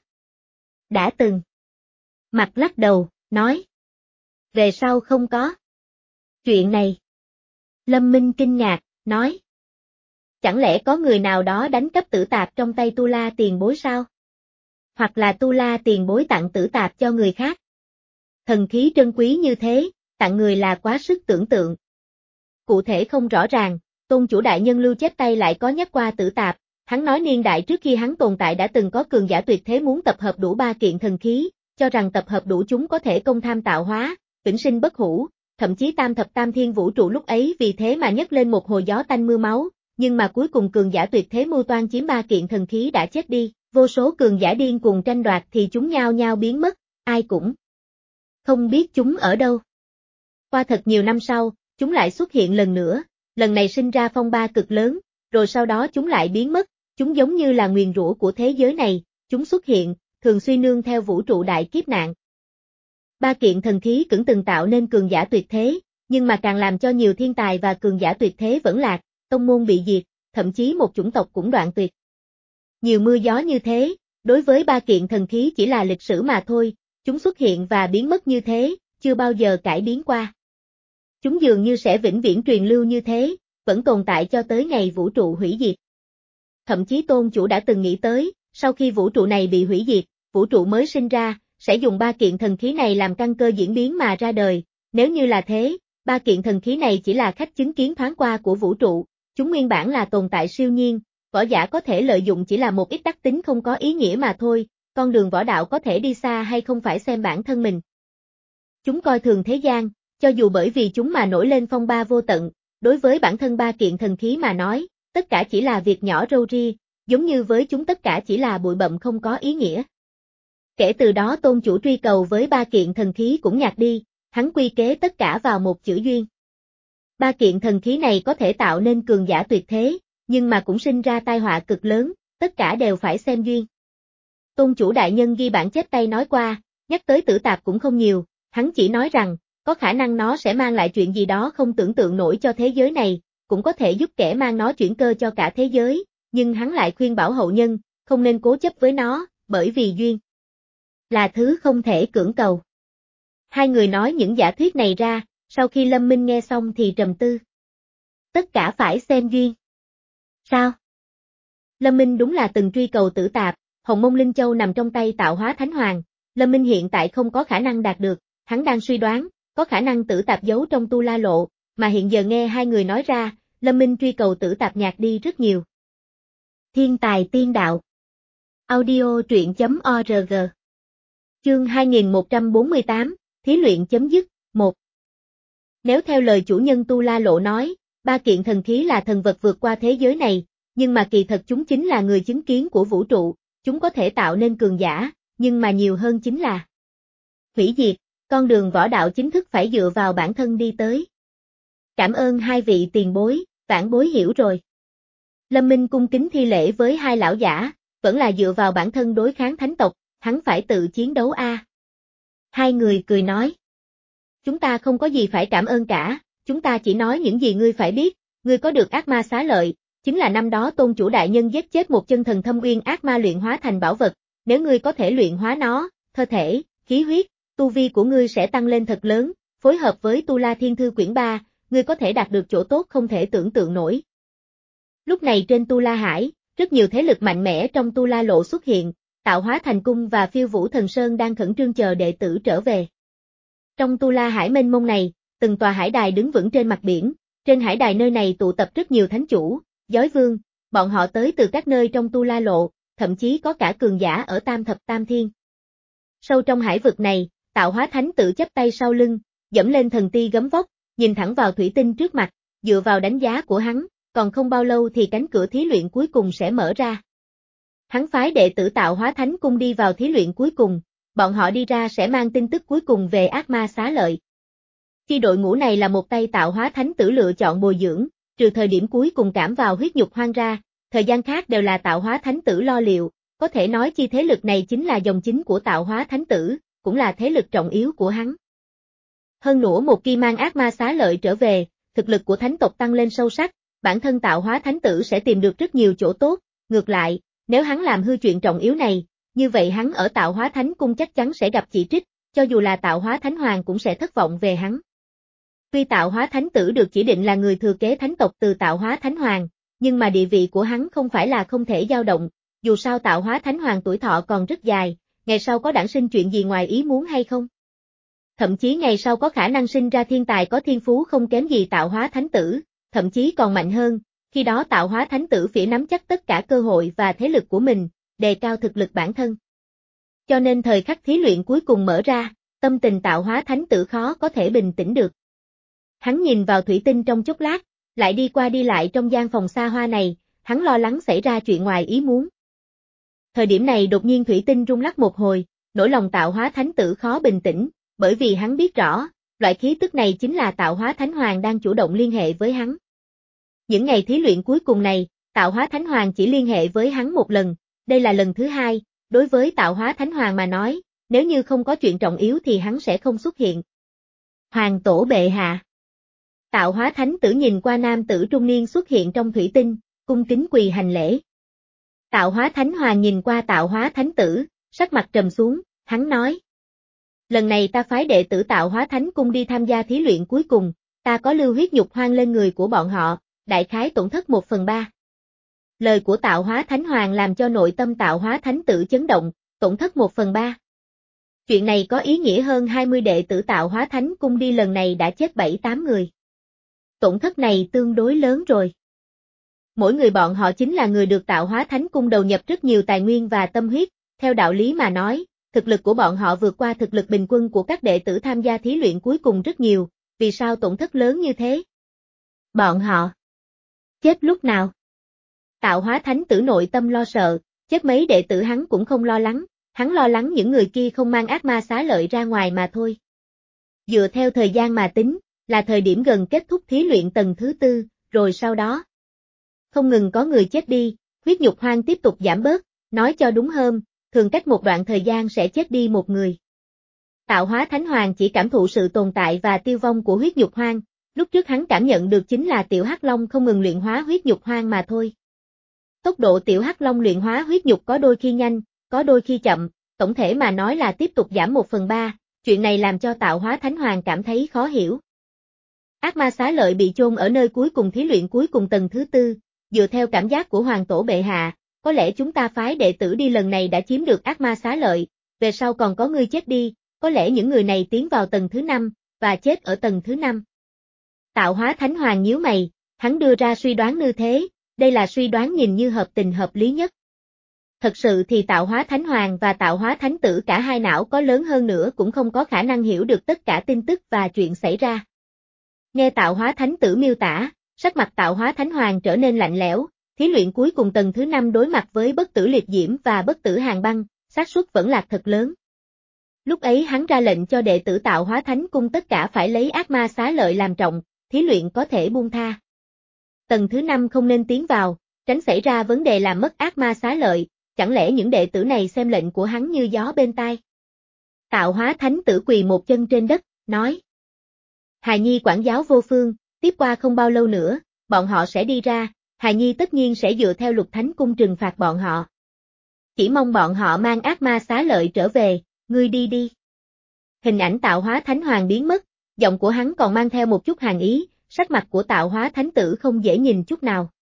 Đã từng. Mặt lắc đầu, nói. Về sau không có. Chuyện này. Lâm Minh kinh ngạc, nói. Chẳng lẽ có người nào đó đánh cắp Tử Tạp trong tay Tu La tiền bối sao? Hoặc là Tu La tiền bối tặng Tử Tạp cho người khác? Thần khí trân quý như thế, tặng người là quá sức tưởng tượng. Cụ thể không rõ ràng, Tôn Chủ Đại Nhân lưu chép tay lại có nhắc qua Tử Tạp, hắn nói niên đại trước khi hắn tồn tại đã từng có cường giả tuyệt thế muốn tập hợp đủ ba kiện thần khí, cho rằng tập hợp đủ chúng có thể công tham tạo hóa, vĩnh sinh bất hủ, thậm chí tam thập tam thiên vũ trụ lúc ấy vì thế mà nhấc lên một hồi gió tanh mưa máu, nhưng mà cuối cùng cường giả tuyệt thế mưu toan chiếm ba kiện thần khí đã chết đi, vô số cường giả điên cuồng tranh đoạt thì chúng nhao nhao biến mất, ai cũng không biết chúng ở đâu. Qua thật nhiều năm sau, chúng lại xuất hiện lần nữa, lần này sinh ra phong ba cực lớn, rồi sau đó chúng lại biến mất, chúng giống như là nguyền rủa của thế giới này, chúng xuất hiện, thường xuyên nương theo vũ trụ đại kiếp nạn. Ba kiện thần khí cũng từng tạo nên cường giả tuyệt thế, nhưng mà càng làm cho nhiều thiên tài và cường giả tuyệt thế vẫn lạc, tông môn bị diệt, thậm chí một chủng tộc cũng đoạn tuyệt. Nhiều mưa gió như thế, đối với ba kiện thần khí chỉ là lịch sử mà thôi, chúng xuất hiện và biến mất như thế, chưa bao giờ cải biến qua. Chúng dường như sẽ vĩnh viễn truyền lưu như thế, vẫn tồn tại cho tới ngày vũ trụ hủy diệt. Thậm chí tôn chủ đã từng nghĩ tới, sau khi vũ trụ này bị hủy diệt, vũ trụ mới sinh ra, sẽ dùng ba kiện thần khí này làm căn cơ diễn biến mà ra đời. Nếu như là thế, ba kiện thần khí này chỉ là khách chứng kiến thoáng qua của vũ trụ, chúng nguyên bản là tồn tại siêu nhiên, võ giả có thể lợi dụng chỉ là một ít đắc tính không có ý nghĩa mà thôi, con đường võ đạo có thể đi xa hay không phải xem bản thân mình. Chúng coi thường thế gian, cho dù bởi vì chúng mà nổi lên phong ba vô tận, đối với bản thân ba kiện thần khí mà nói, tất cả chỉ là việc nhỏ râu ria, giống như với chúng tất cả chỉ là bụi bặm không có ý nghĩa. Kể từ đó tôn chủ truy cầu với ba kiện thần khí cũng nhạt đi, hắn quy kế tất cả vào một chữ duyên. Ba kiện thần khí này có thể tạo nên cường giả tuyệt thế, nhưng mà cũng sinh ra tai họa cực lớn, tất cả đều phải xem duyên. Tôn chủ đại nhân ghi bản chép tay nói qua, nhắc tới tử tạp cũng không nhiều, hắn chỉ nói rằng, có khả năng nó sẽ mang lại chuyện gì đó không tưởng tượng nổi cho thế giới này, cũng có thể giúp kẻ mang nó chuyển cơ cho cả thế giới, nhưng hắn lại khuyên bảo hậu nhân, không nên cố chấp với nó, bởi vì duyên là thứ không thể cưỡng cầu. Hai người nói những giả thuyết này ra, sau khi Lâm Minh nghe xong thì trầm tư. Tất cả phải xem duyên. Sao? Lâm Minh đúng là từng truy cầu tử tạp, Hồng Mông Linh Châu nằm trong tay Tạo Hóa Thánh Hoàng, Lâm Minh hiện tại không có khả năng đạt được, hắn đang suy đoán, có khả năng tử tạp giấu trong Tu La Lộ, mà hiện giờ nghe hai người nói ra, Lâm Minh truy cầu tử tạp nhạt đi rất nhiều. Thiên tài tiên đạo. Audio truyện chấm org. Chương hai nghìn một trăm bốn mươi tám, thí luyện chấm dứt, một. Nếu theo lời chủ nhân Tu La Lộ nói, ba kiện thần khí là thần vật vượt qua thế giới này, nhưng mà kỳ thật chúng chính là người chứng kiến của vũ trụ, chúng có thể tạo nên cường giả, nhưng mà nhiều hơn chính là hủy diệt, con đường võ đạo chính thức phải dựa vào bản thân đi tới. Cảm ơn hai vị tiền bối, vãn bối hiểu rồi. Lâm Minh cung kính thi lễ với hai lão giả, vẫn là dựa vào bản thân đối kháng thánh tộc, hắn phải tự chiến đấu a. À. Hai người cười nói. Chúng ta không có gì phải cảm ơn cả, chúng ta chỉ nói những gì ngươi phải biết, ngươi có được ác ma xá lợi, chính là năm đó tôn chủ đại nhân giết chết một chân thần thâm uyên ác ma luyện hóa thành bảo vật, nếu ngươi có thể luyện hóa nó, cơ thể, khí huyết, tu vi của ngươi sẽ tăng lên thật lớn, phối hợp với Tu La Thiên Thư quyển ba, ngươi có thể đạt được chỗ tốt không thể tưởng tượng nổi. Lúc này trên Tu La Hải, rất nhiều thế lực mạnh mẽ trong Tu La Lộ xuất hiện, Tạo Hóa Thành Cung và Phiêu Vũ Thần Sơn đang khẩn trương chờ đệ tử trở về. Trong Tu La Hải mênh mông này, từng tòa hải đài đứng vững trên mặt biển, trên hải đài nơi này tụ tập rất nhiều thánh chủ, giới vương, bọn họ tới từ các nơi trong Tu La Lộ, thậm chí có cả cường giả ở Tam Thập Tam Thiên. Sâu trong hải vực này, Tạo Hóa Thánh tự chắp tay sau lưng, dẫm lên thần ti gấm vóc, nhìn thẳng vào thủy tinh trước mặt, dựa vào đánh giá của hắn, còn không bao lâu thì cánh cửa thí luyện cuối cùng sẽ mở ra. Hắn phái đệ tử Tạo Hóa Thánh Cung đi vào thí luyện cuối cùng, bọn họ đi ra sẽ mang tin tức cuối cùng về ác ma xá lợi. Khi đội ngũ này là một tay Tạo Hóa Thánh tử lựa chọn bồi dưỡng, trừ thời điểm cuối cùng cảm vào huyết nhục hoang ra, thời gian khác đều là Tạo Hóa Thánh tử lo liệu, có thể nói chi thế lực này chính là dòng chính của Tạo Hóa Thánh tử, cũng là thế lực trọng yếu của hắn. Hơn nữa một khi mang ác ma xá lợi trở về, thực lực của thánh tộc tăng lên sâu sắc, bản thân Tạo Hóa Thánh tử sẽ tìm được rất nhiều chỗ tốt, ngược lại, nếu hắn làm hư chuyện trọng yếu này, như vậy hắn ở Tạo Hóa Thánh Cung chắc chắn sẽ gặp chỉ trích, cho dù là Tạo Hóa Thánh Hoàng cũng sẽ thất vọng về hắn. Tuy Tạo Hóa Thánh tử được chỉ định là người thừa kế thánh tộc từ Tạo Hóa Thánh Hoàng, nhưng mà địa vị của hắn không phải là không thể dao động, dù sao Tạo Hóa Thánh Hoàng tuổi thọ còn rất dài, ngày sau có đản sinh chuyện gì ngoài ý muốn hay không? Thậm chí ngày sau có khả năng sinh ra thiên tài có thiên phú không kém gì Tạo Hóa Thánh tử, thậm chí còn mạnh hơn, khi đó Tạo Hóa Thánh tử phải nắm chắc tất cả cơ hội và thế lực của mình, đề cao thực lực bản thân. Cho nên thời khắc thí luyện cuối cùng mở ra, tâm tình Tạo Hóa Thánh tử khó có thể bình tĩnh được. Hắn nhìn vào thủy tinh trong chốc lát, lại đi qua đi lại trong gian phòng xa hoa này, hắn lo lắng xảy ra chuyện ngoài ý muốn. Thời điểm này đột nhiên thủy tinh rung lắc một hồi, nỗi lòng Tạo Hóa Thánh tử khó bình tĩnh, bởi vì hắn biết rõ, loại khí tức này chính là Tạo Hóa Thánh Hoàng đang chủ động liên hệ với hắn. Những ngày thí luyện cuối cùng này, Tạo Hóa Thánh Hoàng chỉ liên hệ với hắn một lần, đây là lần thứ hai, đối với Tạo Hóa Thánh Hoàng mà nói, nếu như không có chuyện trọng yếu thì hắn sẽ không xuất hiện. Hoàng tổ bệ hạ. Tạo Hóa Thánh tử nhìn qua nam tử trung niên xuất hiện trong thủy tinh, cung kính quỳ hành lễ. Tạo Hóa Thánh Hoàng nhìn qua Tạo Hóa Thánh tử, sắc mặt trầm xuống, hắn nói. Lần này ta phái đệ tử Tạo Hóa Thánh Cung đi tham gia thí luyện cuối cùng, Ta có lưu huyết nhục hoang lên người của bọn họ, đại khái tổn thất một phần ba. Lời của Tạo Hóa Thánh Hoàng làm cho nội tâm Tạo Hóa Thánh Tử chấn động, tổn thất một phần ba. Chuyện này có ý nghĩa hơn hai mươi đệ tử Tạo Hóa Thánh Cung đi lần này đã chết bảy tám người. Tổn thất này tương đối lớn rồi. Mỗi người bọn họ chính là người được Tạo Hóa Thánh Cung đầu nhập rất nhiều tài nguyên và tâm huyết, theo đạo lý mà nói, thực lực của bọn họ vượt qua thực lực bình quân của các đệ tử tham gia thí luyện cuối cùng rất nhiều, vì sao tổn thất lớn như thế? Bọn họ chết lúc nào? Tạo Hóa Thánh Tử nội tâm lo sợ, chết mấy đệ tử hắn cũng không lo lắng, hắn lo lắng những người kia không mang ác ma xá lợi ra ngoài mà thôi. Dựa theo thời gian mà tính, là thời điểm gần kết thúc thí luyện tầng thứ tư, rồi sau đó không ngừng có người chết đi, huyết nhục hoang tiếp tục giảm bớt, nói cho đúng hơn, thường cách một đoạn thời gian sẽ chết đi một người. Tạo Hóa Thánh Hoàng chỉ cảm thụ sự tồn tại và tiêu vong của huyết nhục hoang, lúc trước hắn cảm nhận được chính là tiểu hắc long không ngừng luyện hóa huyết nhục hoang mà thôi. Tốc độ tiểu hắc long luyện hóa huyết nhục có đôi khi nhanh, có đôi khi chậm, tổng thể mà nói là tiếp tục giảm một phần ba, chuyện này làm cho Tạo Hóa Thánh Hoàng cảm thấy khó hiểu. Ác ma xá lợi bị chôn ở nơi cuối cùng thí luyện cuối cùng tầng thứ tư, dựa theo cảm giác của Hoàng Tổ bệ hạ, có lẽ chúng ta phái đệ tử đi lần này đã chiếm được ác ma xá lợi, về sau còn có người chết đi, có lẽ những người này tiến vào tầng thứ năm, và chết ở tầng thứ năm. Tạo Hóa Thánh Hoàng nhíu mày, hắn đưa ra suy đoán như thế, đây là suy đoán nhìn như hợp tình hợp lý nhất. Thật sự thì Tạo Hóa Thánh Hoàng và Tạo Hóa Thánh Tử cả hai não có lớn hơn nữa cũng không có khả năng hiểu được tất cả tin tức và chuyện xảy ra. Nghe Tạo Hóa Thánh Tử miêu tả, sắc mặt Tạo Hóa Thánh Hoàng trở nên lạnh lẽo, thí luyện cuối cùng tầng thứ năm đối mặt với bất tử liệt diễm và bất tử hàng băng, xác suất vẫn lạc thật lớn. Lúc ấy hắn ra lệnh cho đệ tử Tạo Hóa Thánh Cung tất cả phải lấy ác ma xá lợi làm trọng, thí luyện có thể buông tha. Tầng thứ năm không nên tiến vào, tránh xảy ra vấn đề làm mất ác ma xá lợi, chẳng lẽ những đệ tử này xem lệnh của hắn như gió bên tai. Tạo Hóa Thánh Tử quỳ một chân trên đất, nói. Hài Nhi quản giáo vô phương, tiếp qua không bao lâu nữa, bọn họ sẽ đi ra, Hài Nhi tất nhiên sẽ dựa theo Lục Thánh Cung trừng phạt bọn họ. Chỉ mong bọn họ mang ác ma xá lợi trở về, ngươi đi đi. Hình ảnh Tạo Hóa Thánh Hoàng biến mất, giọng của hắn còn mang theo một chút hàn ý, sắc mặt của Tạo Hóa Thánh Tử không dễ nhìn chút nào.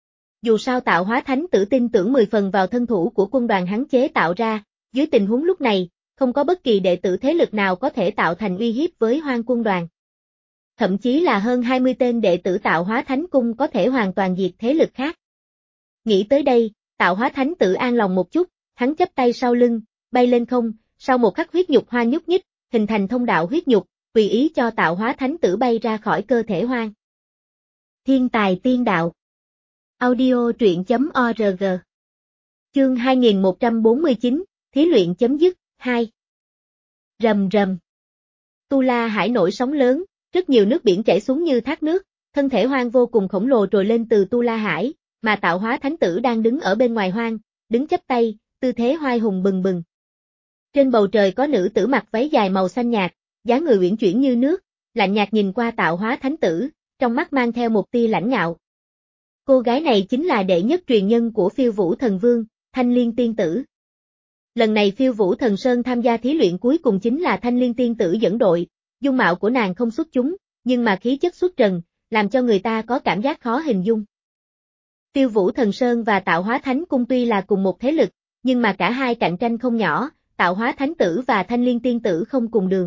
Dù sao Tạo Hóa Thánh Tử tin tưởng mười phần vào thân thủ của quân đoàn hắn chế tạo ra, dưới tình huống lúc này, không có bất kỳ đệ tử thế lực nào có thể tạo thành uy hiếp với Hoang quân đoàn. Thậm chí là hơn hai mươi tên đệ tử Tạo Hóa Thánh Cung có thể hoàn toàn diệt thế lực khác. Nghĩ tới đây, Tạo Hóa Thánh Tử an lòng một chút, hắn chắp tay sau lưng, bay lên không, sau một khắc huyết nhục hoang nhúc nhích, hình thành thông đạo huyết nhục, tùy ý cho Tạo Hóa Thánh Tử bay ra khỏi cơ thể hoang. Thiên tài tiên đạo. Audio truyện chấm org. Chương hai nghìn một trăm bốn mươi chín, thí luyện chấm dứt, hai. Rầm rầm. Tu La Hải nổi sóng lớn, rất nhiều nước biển chảy xuống như thác nước, thân thể hoang vô cùng khổng lồ trồi lên từ Tu La Hải, mà Tạo Hóa Thánh Tử đang đứng ở bên ngoài hoang, đứng chắp tay, tư thế hoai hùng bừng bừng. Trên bầu trời có nữ tử mặc váy dài màu xanh nhạt, dáng người uyển chuyển như nước, lạnh nhạt nhìn qua Tạo Hóa Thánh Tử, trong mắt mang theo một tia lãnh ngạo. Cô gái này chính là đệ nhất truyền nhân của Phiêu Vũ Thần Vương, Thanh Liên Tiên Tử. Lần này Phiêu Vũ Thần Sơn tham gia thí luyện cuối cùng chính là Thanh Liên Tiên Tử dẫn đội, dung mạo của nàng không xuất chúng, nhưng mà khí chất xuất trần, làm cho người ta có cảm giác khó hình dung. Phiêu Vũ Thần Sơn và Tạo Hóa Thánh Cung tuy là cùng một thế lực, nhưng mà cả hai cạnh tranh không nhỏ, Tạo Hóa Thánh Tử và Thanh Liên Tiên Tử không cùng đường.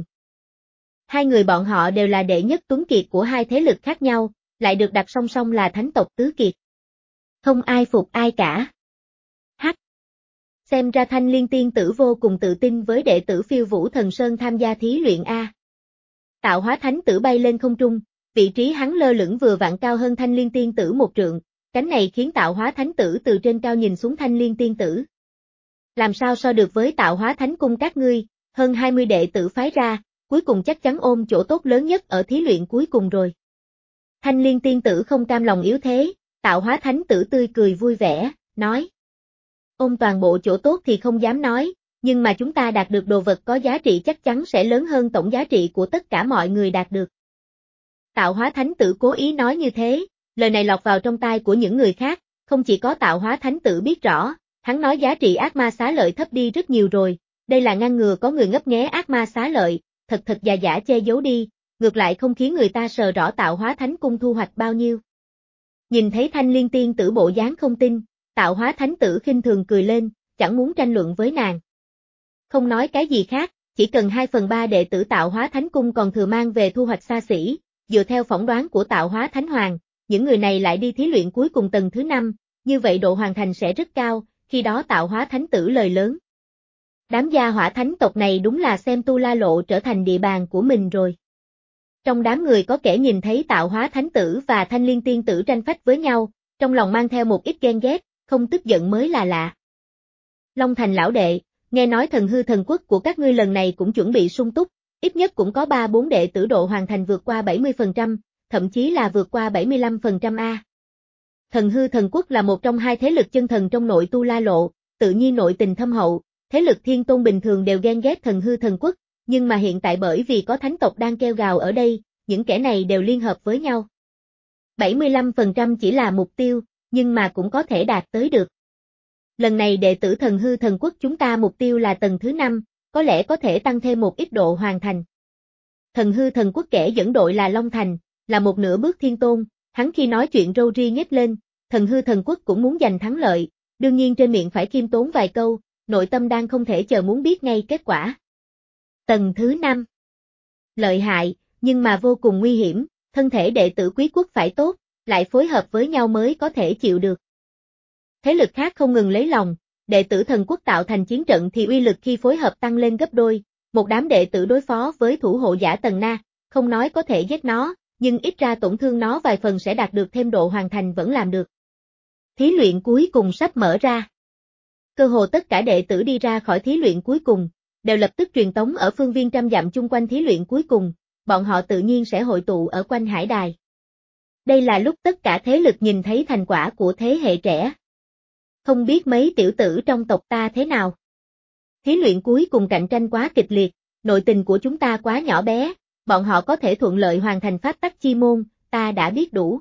Hai người bọn họ đều là đệ nhất tuấn kiệt của hai thế lực khác nhau, lại được đặt song song là thánh tộc tứ kiệt. Không ai phục ai cả. Hắc. Xem ra Thanh Liên Tiên Tử vô cùng tự tin với đệ tử Phiêu Vũ Thần Sơn tham gia thí luyện A. Tạo Hóa Thánh Tử bay lên không trung, vị trí hắn lơ lửng vừa vặn cao hơn Thanh Liên Tiên Tử một trượng, cánh này khiến Tạo Hóa Thánh Tử từ trên cao nhìn xuống Thanh Liên Tiên Tử. Làm sao so được với Tạo Hóa Thánh Cung các ngươi, hơn hai mươi đệ tử phái ra, cuối cùng chắc chắn ôm chỗ tốt lớn nhất ở thí luyện cuối cùng rồi. Thanh Liên Tiên Tử không cam lòng yếu thế, Tạo Hóa Thánh Tử tươi cười vui vẻ, nói. Ôm toàn bộ chỗ tốt thì không dám nói, nhưng mà chúng ta đạt được đồ vật có giá trị chắc chắn sẽ lớn hơn tổng giá trị của tất cả mọi người đạt được. Tạo Hóa Thánh Tử cố ý nói như thế, lời này lọt vào trong tai của những người khác, không chỉ có Tạo Hóa Thánh Tử biết rõ, hắn nói giá trị ác ma xá lợi thấp đi rất nhiều rồi, đây là ngăn ngừa có người ngấp nghé ác ma xá lợi, thật thật giả giả che giấu đi, ngược lại không khiến người ta sờ rõ Tạo Hóa Thánh Cung thu hoạch bao nhiêu. Nhìn thấy Thanh Liên tiên tử bộ dáng không tin, Tạo Hóa Thánh tử khinh thường cười lên, chẳng muốn tranh luận với nàng. Không nói cái gì khác, chỉ cần hai phần ba đệ tử Tạo Hóa Thánh Cung còn thừa mang về thu hoạch xa xỉ, dựa theo phỏng đoán của Tạo Hóa Thánh Hoàng, những người này lại đi thí luyện cuối cùng tầng thứ năm, như vậy độ hoàn thành sẽ rất cao, khi đó Tạo Hóa Thánh tử lời lớn. Đám gia hỏa thánh tộc này đúng là xem Tu La Lộ trở thành địa bàn của mình rồi. Trong đám người có kẻ nhìn thấy Tạo Hóa Thánh tử và Thanh Liên tiên tử tranh phách với nhau, trong lòng mang theo một ít ghen ghét, không tức giận mới là lạ. Long Thành lão đệ, nghe nói thần hư thần quốc của các ngươi lần này cũng chuẩn bị sung túc, ít nhất cũng có ba bốn đệ tử độ hoàn thành vượt qua bảy mươi phần trăm, thậm chí là vượt qua bảy mươi lăm phần trăm a. Thần hư thần quốc là một trong hai thế lực chân thần trong nội Tu La Lộ, tự nhiên nội tình thâm hậu, thế lực thiên tôn bình thường đều ghen ghét thần hư thần quốc, nhưng mà hiện tại bởi vì có thánh tộc đang kêu gào ở đây, những kẻ này đều liên hợp với nhau. bảy mươi lăm phần trăm chỉ là mục tiêu, nhưng mà cũng có thể đạt tới được. Lần này đệ tử thần hư thần quốc chúng ta mục tiêu là tầng thứ năm, có lẽ có thể tăng thêm một ít độ hoàn thành. Thần hư thần quốc kẻ dẫn đội là Long Thành, là một nửa bước thiên tôn, hắn khi nói chuyện râu ria nhếch lên, thần hư thần quốc cũng muốn giành thắng lợi, đương nhiên trên miệng phải khiêm tốn vài câu, nội tâm đang không thể chờ muốn biết ngay kết quả. Tầng thứ năm. Lợi hại, nhưng mà vô cùng nguy hiểm, thân thể đệ tử quý quốc phải tốt, lại phối hợp với nhau mới có thể chịu được. Thế lực khác không ngừng lấy lòng, đệ tử thần quốc tạo thành chiến trận thì uy lực khi phối hợp tăng lên gấp đôi, một đám đệ tử đối phó với thủ hộ giả Tần Na, không nói có thể giết nó, nhưng ít ra tổn thương nó vài phần sẽ đạt được thêm độ hoàn thành vẫn làm được. Thí luyện cuối cùng sắp mở ra. Cơ hồ tất cả đệ tử đi ra khỏi thí luyện cuối cùng, đều lập tức truyền tống ở phương viên trăm dặm chung quanh thí luyện cuối cùng, bọn họ tự nhiên sẽ hội tụ ở quanh hải đài. Đây là lúc tất cả thế lực nhìn thấy thành quả của thế hệ trẻ. Không biết mấy tiểu tử trong tộc ta thế nào? Thí luyện cuối cùng cạnh tranh quá kịch liệt, nội tình của chúng ta quá nhỏ bé, bọn họ có thể thuận lợi hoàn thành pháp tắc chi môn, ta đã biết đủ.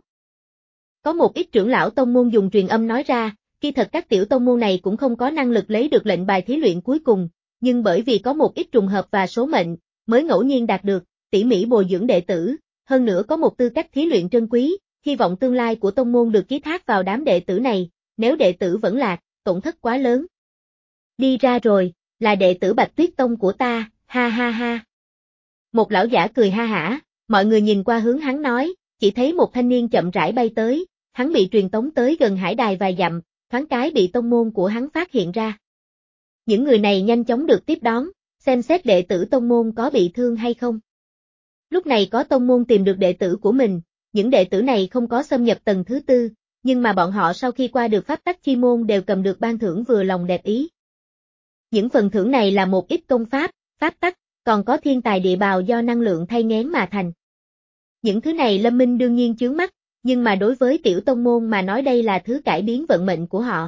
Có một ít trưởng lão tông môn dùng truyền âm nói ra, kỳ thật các tiểu tông môn này cũng không có năng lực lấy được lệnh bài thí luyện cuối cùng, nhưng bởi vì có một ít trùng hợp và số mệnh, mới ngẫu nhiên đạt được, tỉ mỉ bồi dưỡng đệ tử, hơn nữa có một tư cách thí luyện trân quý, hy vọng tương lai của tông môn được ký thác vào đám đệ tử này, nếu đệ tử vẫn lạc, tổn thất quá lớn. Đi ra rồi, là đệ tử Bạch Tuyết Tông của ta, ha ha ha. Một lão giả cười ha hả, mọi người nhìn qua hướng hắn nói, chỉ thấy một thanh niên chậm rãi bay tới, hắn bị truyền tống tới gần hải đài vài dặm, thoáng cái bị tông môn của hắn phát hiện ra. Những người này nhanh chóng được tiếp đón, xem xét đệ tử tông môn có bị thương hay không. Lúc này có tông môn tìm được đệ tử của mình, những đệ tử này không có xâm nhập tầng thứ tư, nhưng mà bọn họ sau khi qua được pháp tắc chi môn đều cầm được ban thưởng vừa lòng đẹp ý. Những phần thưởng này là một ít công pháp, pháp tắc, còn có thiên tài địa bào do năng lượng thay ngén mà thành. Những thứ này Lâm Minh đương nhiên chướng mắt, nhưng mà đối với tiểu tông môn mà nói đây là thứ cải biến vận mệnh của họ.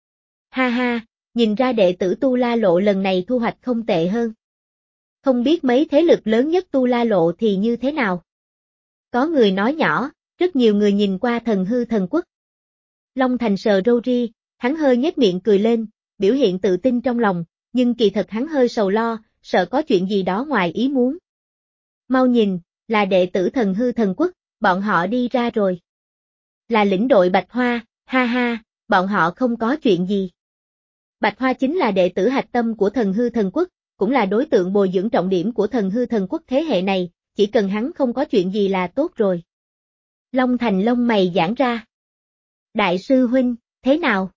Ha ha, nhìn ra đệ tử Tu La Lộ lần này thu hoạch không tệ hơn. Không biết mấy thế lực lớn nhất Tu La Lộ thì như thế nào? Có người nói nhỏ, rất nhiều người nhìn qua thần hư thần quốc. Long Thành sờ râu ria, hắn hơi nhếch miệng cười lên, biểu hiện tự tin trong lòng, nhưng kỳ thật hắn hơi sầu lo, sợ có chuyện gì đó ngoài ý muốn. Mau nhìn, là đệ tử thần hư thần quốc, bọn họ đi ra rồi. Là lĩnh đội Bạch Hoa, ha ha, bọn họ không có chuyện gì. Bạch Hoa chính là đệ tử hạch tâm của thần hư thần quốc, cũng là đối tượng bồi dưỡng trọng điểm của thần hư thần quốc thế hệ này, chỉ cần hắn không có chuyện gì là tốt rồi. Long Thành lông mày giãn ra. Đại sư huynh, thế nào?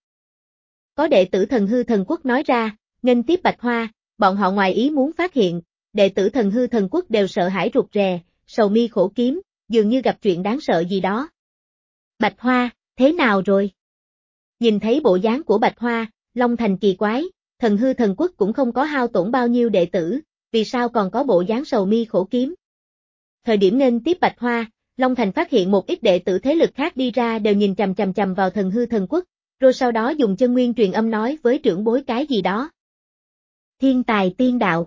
Có đệ tử thần hư thần quốc nói ra, nghênh tiếp Bạch Hoa, bọn họ ngoài ý muốn phát hiện, đệ tử thần hư thần quốc đều sợ hãi rụt rè, sầu mi khổ kiếm, dường như gặp chuyện đáng sợ gì đó. Bạch Hoa, thế nào rồi? Nhìn thấy bộ dáng của Bạch Hoa, Long Thành kỳ quái, thần hư thần quốc cũng không có hao tổn bao nhiêu đệ tử, vì sao còn có bộ dáng sầu mi khổ kiếm? Thời điểm nên tiếp Bạch Hoa, Long Thành phát hiện một ít đệ tử thế lực khác đi ra đều nhìn chằm chằm chằm vào thần hư thần quốc, rồi sau đó dùng chân nguyên truyền âm nói với trưởng bối cái gì đó. Thiên tài tiên đạo.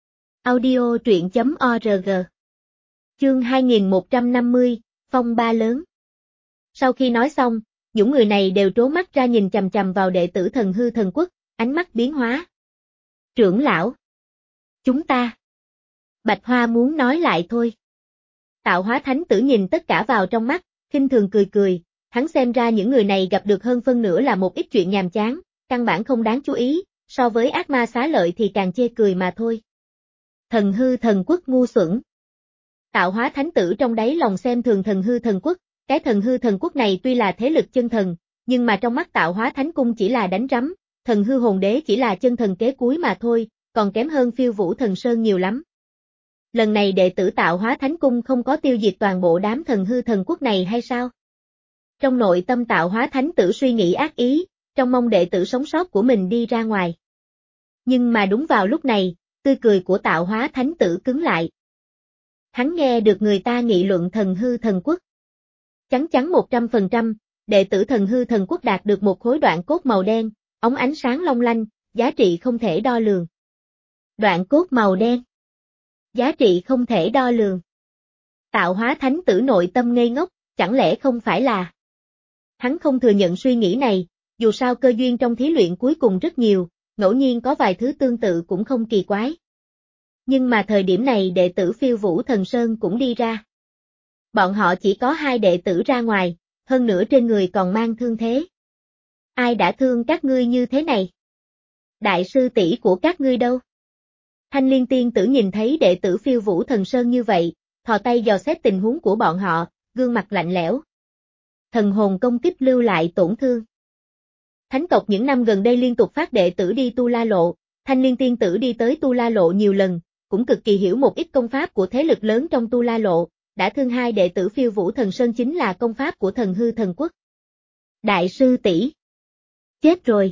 Audio truyện chấm org. Chương hai nghìn một trăm năm mươi, phong ba lớn. Sau khi nói xong, những người này đều trố mắt ra nhìn chằm chằm vào đệ tử thần hư thần quốc, ánh mắt biến hóa. Trưởng lão. Chúng ta. Bạch Hoa muốn nói lại thôi. Tạo Hóa Thánh Tử nhìn tất cả vào trong mắt, khinh thường cười cười, hắn xem ra những người này gặp được hơn phân nửa là một ít chuyện nhàm chán, căn bản không đáng chú ý, so với ác ma xá lợi thì càng chê cười mà thôi. Thần hư thần quốc ngu xuẩn. Tạo Hóa Thánh Tử trong đáy lòng xem thường thần hư thần quốc, cái thần hư thần quốc này tuy là thế lực chân thần, nhưng mà trong mắt Tạo Hóa Thánh Cung chỉ là đánh rắm, thần hư hồn đế chỉ là chân thần kế cuối mà thôi, còn kém hơn Phiêu Vũ Thần Sơn nhiều lắm. Lần này đệ tử Tạo Hóa Thánh Cung không có tiêu diệt toàn bộ đám thần hư thần quốc này hay sao? Trong nội tâm Tạo Hóa Thánh Tử suy nghĩ ác ý, trong mong đệ tử sống sót của mình đi ra ngoài. Nhưng mà đúng vào lúc này, tươi cười của Tạo Hóa Thánh Tử cứng lại. Hắn nghe được người ta nghị luận thần hư thần quốc. Chắn chắn một trăm phần trăm, đệ tử thần hư thần quốc đạt được một khối đoạn cốt màu đen, ống ánh sáng long lanh, giá trị không thể đo lường. Đoạn cốt màu đen. Giá trị không thể đo lường. Tạo Hóa Thánh Tử nội tâm ngây ngốc, chẳng lẽ không phải là... Hắn không thừa nhận suy nghĩ này, dù sao cơ duyên trong thí luyện cuối cùng rất nhiều, ngẫu nhiên có vài thứ tương tự cũng không kỳ quái. Nhưng mà thời điểm này đệ tử Phiêu Vũ Thần Sơn cũng đi ra. Bọn họ chỉ có hai đệ tử ra ngoài, hơn nữa trên người còn mang thương thế. Ai đã thương các ngươi như thế này? Đại sư tỷ của các ngươi đâu? Thanh Liên Tiên Tử nhìn thấy đệ tử Phiêu Vũ Thần Sơn như vậy, thò tay dò xét tình huống của bọn họ, gương mặt lạnh lẽo. Thần hồn công kích lưu lại tổn thương. Thánh tộc những năm gần đây liên tục phát đệ tử đi Tu La Lộ, Thanh Liên Tiên Tử đi tới Tu La Lộ nhiều lần, cũng cực kỳ hiểu một ít công pháp của thế lực lớn trong Tu La Lộ, đã thương hai đệ tử Phiêu Vũ Thần Sơn chính là công pháp của thần hư thần quốc. Đại sư tỷ, chết rồi.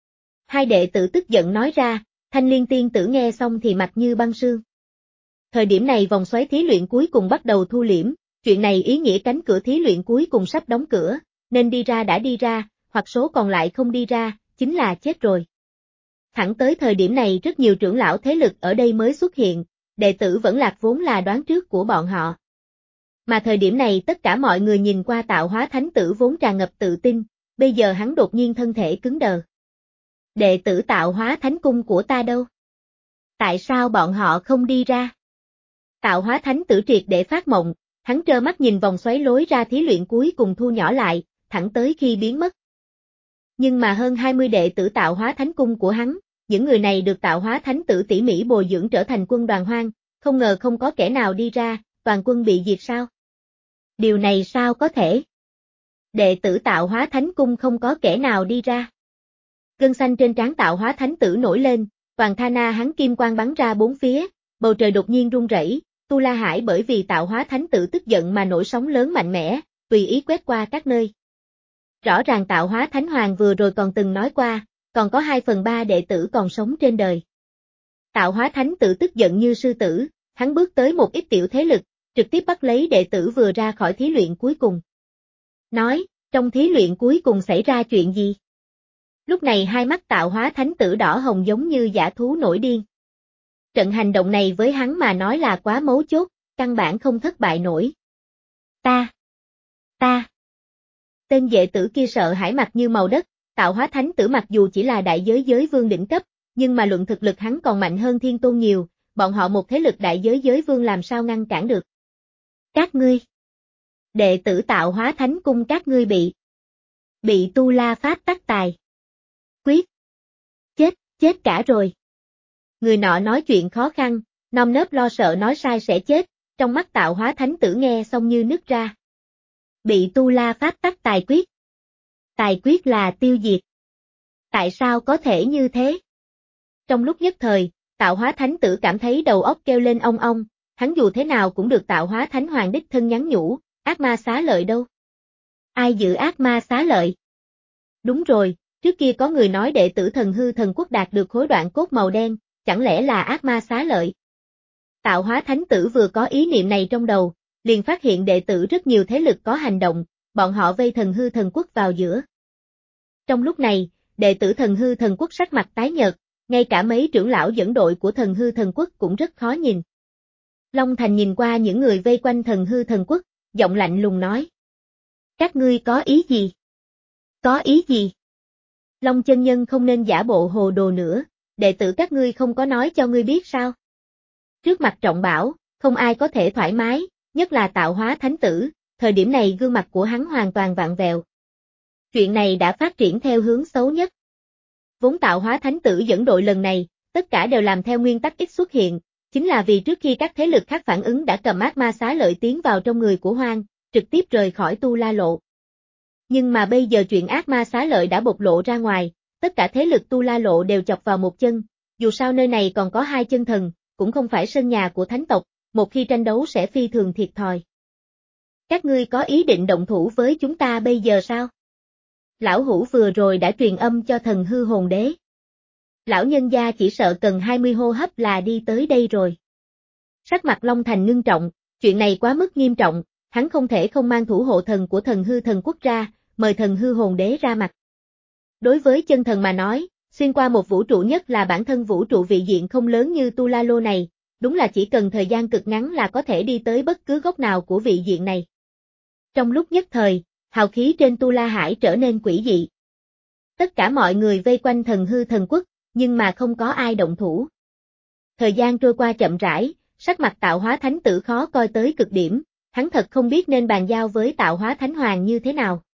Hai đệ tử tức giận nói ra, Thanh Liên Tiên Tử nghe xong thì mặt như băng sương. Thời điểm này vòng xoáy thí luyện cuối cùng bắt đầu thu liễm, chuyện này ý nghĩa cánh cửa thí luyện cuối cùng sắp đóng cửa, nên đi ra đã đi ra, hoặc số còn lại không đi ra, chính là chết rồi. Thẳng tới thời điểm này rất nhiều trưởng lão thế lực ở đây mới xuất hiện, đệ tử vẫn lạc vốn là đoán trước của bọn họ. Mà thời điểm này tất cả mọi người nhìn qua Tạo Hóa Thánh Tử vốn tràn ngập tự tin, bây giờ hắn đột nhiên thân thể cứng đờ. Đệ tử Tạo Hóa Thánh Cung của ta đâu? Tại sao bọn họ không đi ra? Tạo Hóa Thánh Tử triệt để phát mộng, hắn trơ mắt nhìn vòng xoáy lối ra thí luyện cuối cùng thu nhỏ lại, thẳng tới khi biến mất. Nhưng mà hơn hai mươi đệ tử Tạo Hóa Thánh Cung của hắn, những người này được Tạo Hóa Thánh Tử tỉ mỉ bồi dưỡng trở thành quân đoàn hoang, không ngờ không có kẻ nào đi ra, toàn quân bị diệt sao? Điều này sao có thể? Đệ tử Tạo Hóa Thánh Cung không có kẻ nào đi ra. Gân xanh trên trán Tạo Hóa Thánh Tử nổi lên, toàn tha na hắn kim quang bắn ra bốn phía, bầu trời đột nhiên rung rẩy, Tu La Hải bởi vì Tạo Hóa Thánh Tử tức giận mà nổi sóng lớn mạnh mẽ, tùy ý quét qua các nơi. Rõ ràng Tạo Hóa Thánh Hoàng vừa rồi còn từng nói qua, còn có hai phần ba đệ tử còn sống trên đời. Tạo Hóa Thánh Tử tức giận như sư tử, hắn bước tới một ít tiểu thế lực, trực tiếp bắt lấy đệ tử vừa ra khỏi thí luyện cuối cùng. Nói, trong thí luyện cuối cùng xảy ra chuyện gì? Lúc này hai mắt Tạo Hóa Thánh Tử đỏ hồng giống như dã thú nổi điên. Trận hành động này với hắn mà nói là quá mấu chốt, căn bản không thất bại nổi. Ta! Ta! Tên đệ tử kia sợ hãi mặt như màu đất, Tạo Hóa Thánh Tử mặc dù chỉ là đại giới giới vương đỉnh cấp, nhưng mà luận thực lực hắn còn mạnh hơn Thiên Tôn nhiều, bọn họ một thế lực đại giới giới vương làm sao ngăn cản được. Các ngươi! Đệ tử Tạo Hóa Thánh Cung các ngươi bị! Bị Tu La Pháp tắc tài! Quyết! Chết, chết cả rồi! Người nọ nói chuyện khó khăn, nơm nớp lo sợ nói sai sẽ chết, trong mắt Tạo Hóa Thánh Tử nghe xong như nứt ra. Bị Tu La Pháp tắc tài quyết. Tài quyết là tiêu diệt. Tại sao có thể như thế? Trong lúc nhất thời, Tạo Hóa Thánh Tử cảm thấy đầu óc kêu lên ong ong, hắn dù thế nào cũng được Tạo Hóa Thánh Hoàng đích thân nhắn nhủ, ác ma xá lợi đâu? Ai giữ ác ma xá lợi? Đúng rồi, trước kia có người nói đệ tử thần hư thần quốc đạt được khối đoạn cốt màu đen, chẳng lẽ là ác ma xá lợi? Tạo Hóa Thánh Tử vừa có ý niệm này trong đầu, liền phát hiện đệ tử rất nhiều thế lực có hành động, bọn họ vây thần hư thần quốc vào giữa. Trong lúc này, đệ tử thần hư thần quốc sắc mặt tái nhợt, ngay cả mấy trưởng lão dẫn đội của thần hư thần quốc cũng rất khó nhìn. Long Thành nhìn qua những người vây quanh thần hư thần quốc, giọng lạnh lùng nói. Các ngươi có ý gì? Có ý gì? Long chân nhân không nên giả bộ hồ đồ nữa, đệ tử các ngươi không có nói cho ngươi biết sao? Trước mặt trọng bảo, không ai có thể thoải mái, nhất là tạo hóa thánh tử, thời điểm này gương mặt của hắn hoàn toàn vặn vẹo. Chuyện này đã phát triển theo hướng xấu nhất. Vốn tạo hóa thánh tử dẫn đội lần này, tất cả đều làm theo nguyên tắc ít xuất hiện, chính là vì trước khi các thế lực khác phản ứng đã cầm ác ma xá lợi tiến vào trong người của Hoang, trực tiếp rời khỏi Tu La Lộ. Nhưng mà bây giờ chuyện ác ma xá lợi đã bộc lộ ra ngoài, tất cả thế lực Tu La Lộ đều chọc vào một chân, dù sao nơi này còn có hai chân thần, cũng không phải sân nhà của thánh tộc, một khi tranh đấu sẽ phi thường thiệt thòi. Các ngươi có ý định động thủ với chúng ta bây giờ sao? Lão Hủ vừa rồi đã truyền âm cho thần hư hồn đế. Lão nhân gia chỉ sợ cần hai mươi hô hấp là đi tới đây rồi. Sắc mặt Long Thành ngưng trọng, chuyện này quá mức nghiêm trọng, hắn không thể không mang thủ hộ thần của thần hư thần quốc ra, mời thần hư hồn đế ra mặt. Đối với chân thần mà nói, xuyên qua một vũ trụ nhất là bản thân vũ trụ vị diện không lớn như Tu La Lô này, đúng là chỉ cần thời gian cực ngắn là có thể đi tới bất cứ góc nào của vị diện này. Trong lúc nhất thời, hào khí trên Tu La Hải trở nên quỷ dị. Tất cả mọi người vây quanh thần hư thần quốc, nhưng mà không có ai động thủ. Thời gian trôi qua chậm rãi, sắc mặt tạo hóa thánh tử khó coi tới cực điểm, hắn thật không biết nên bàn giao với tạo hóa thánh hoàng như thế nào.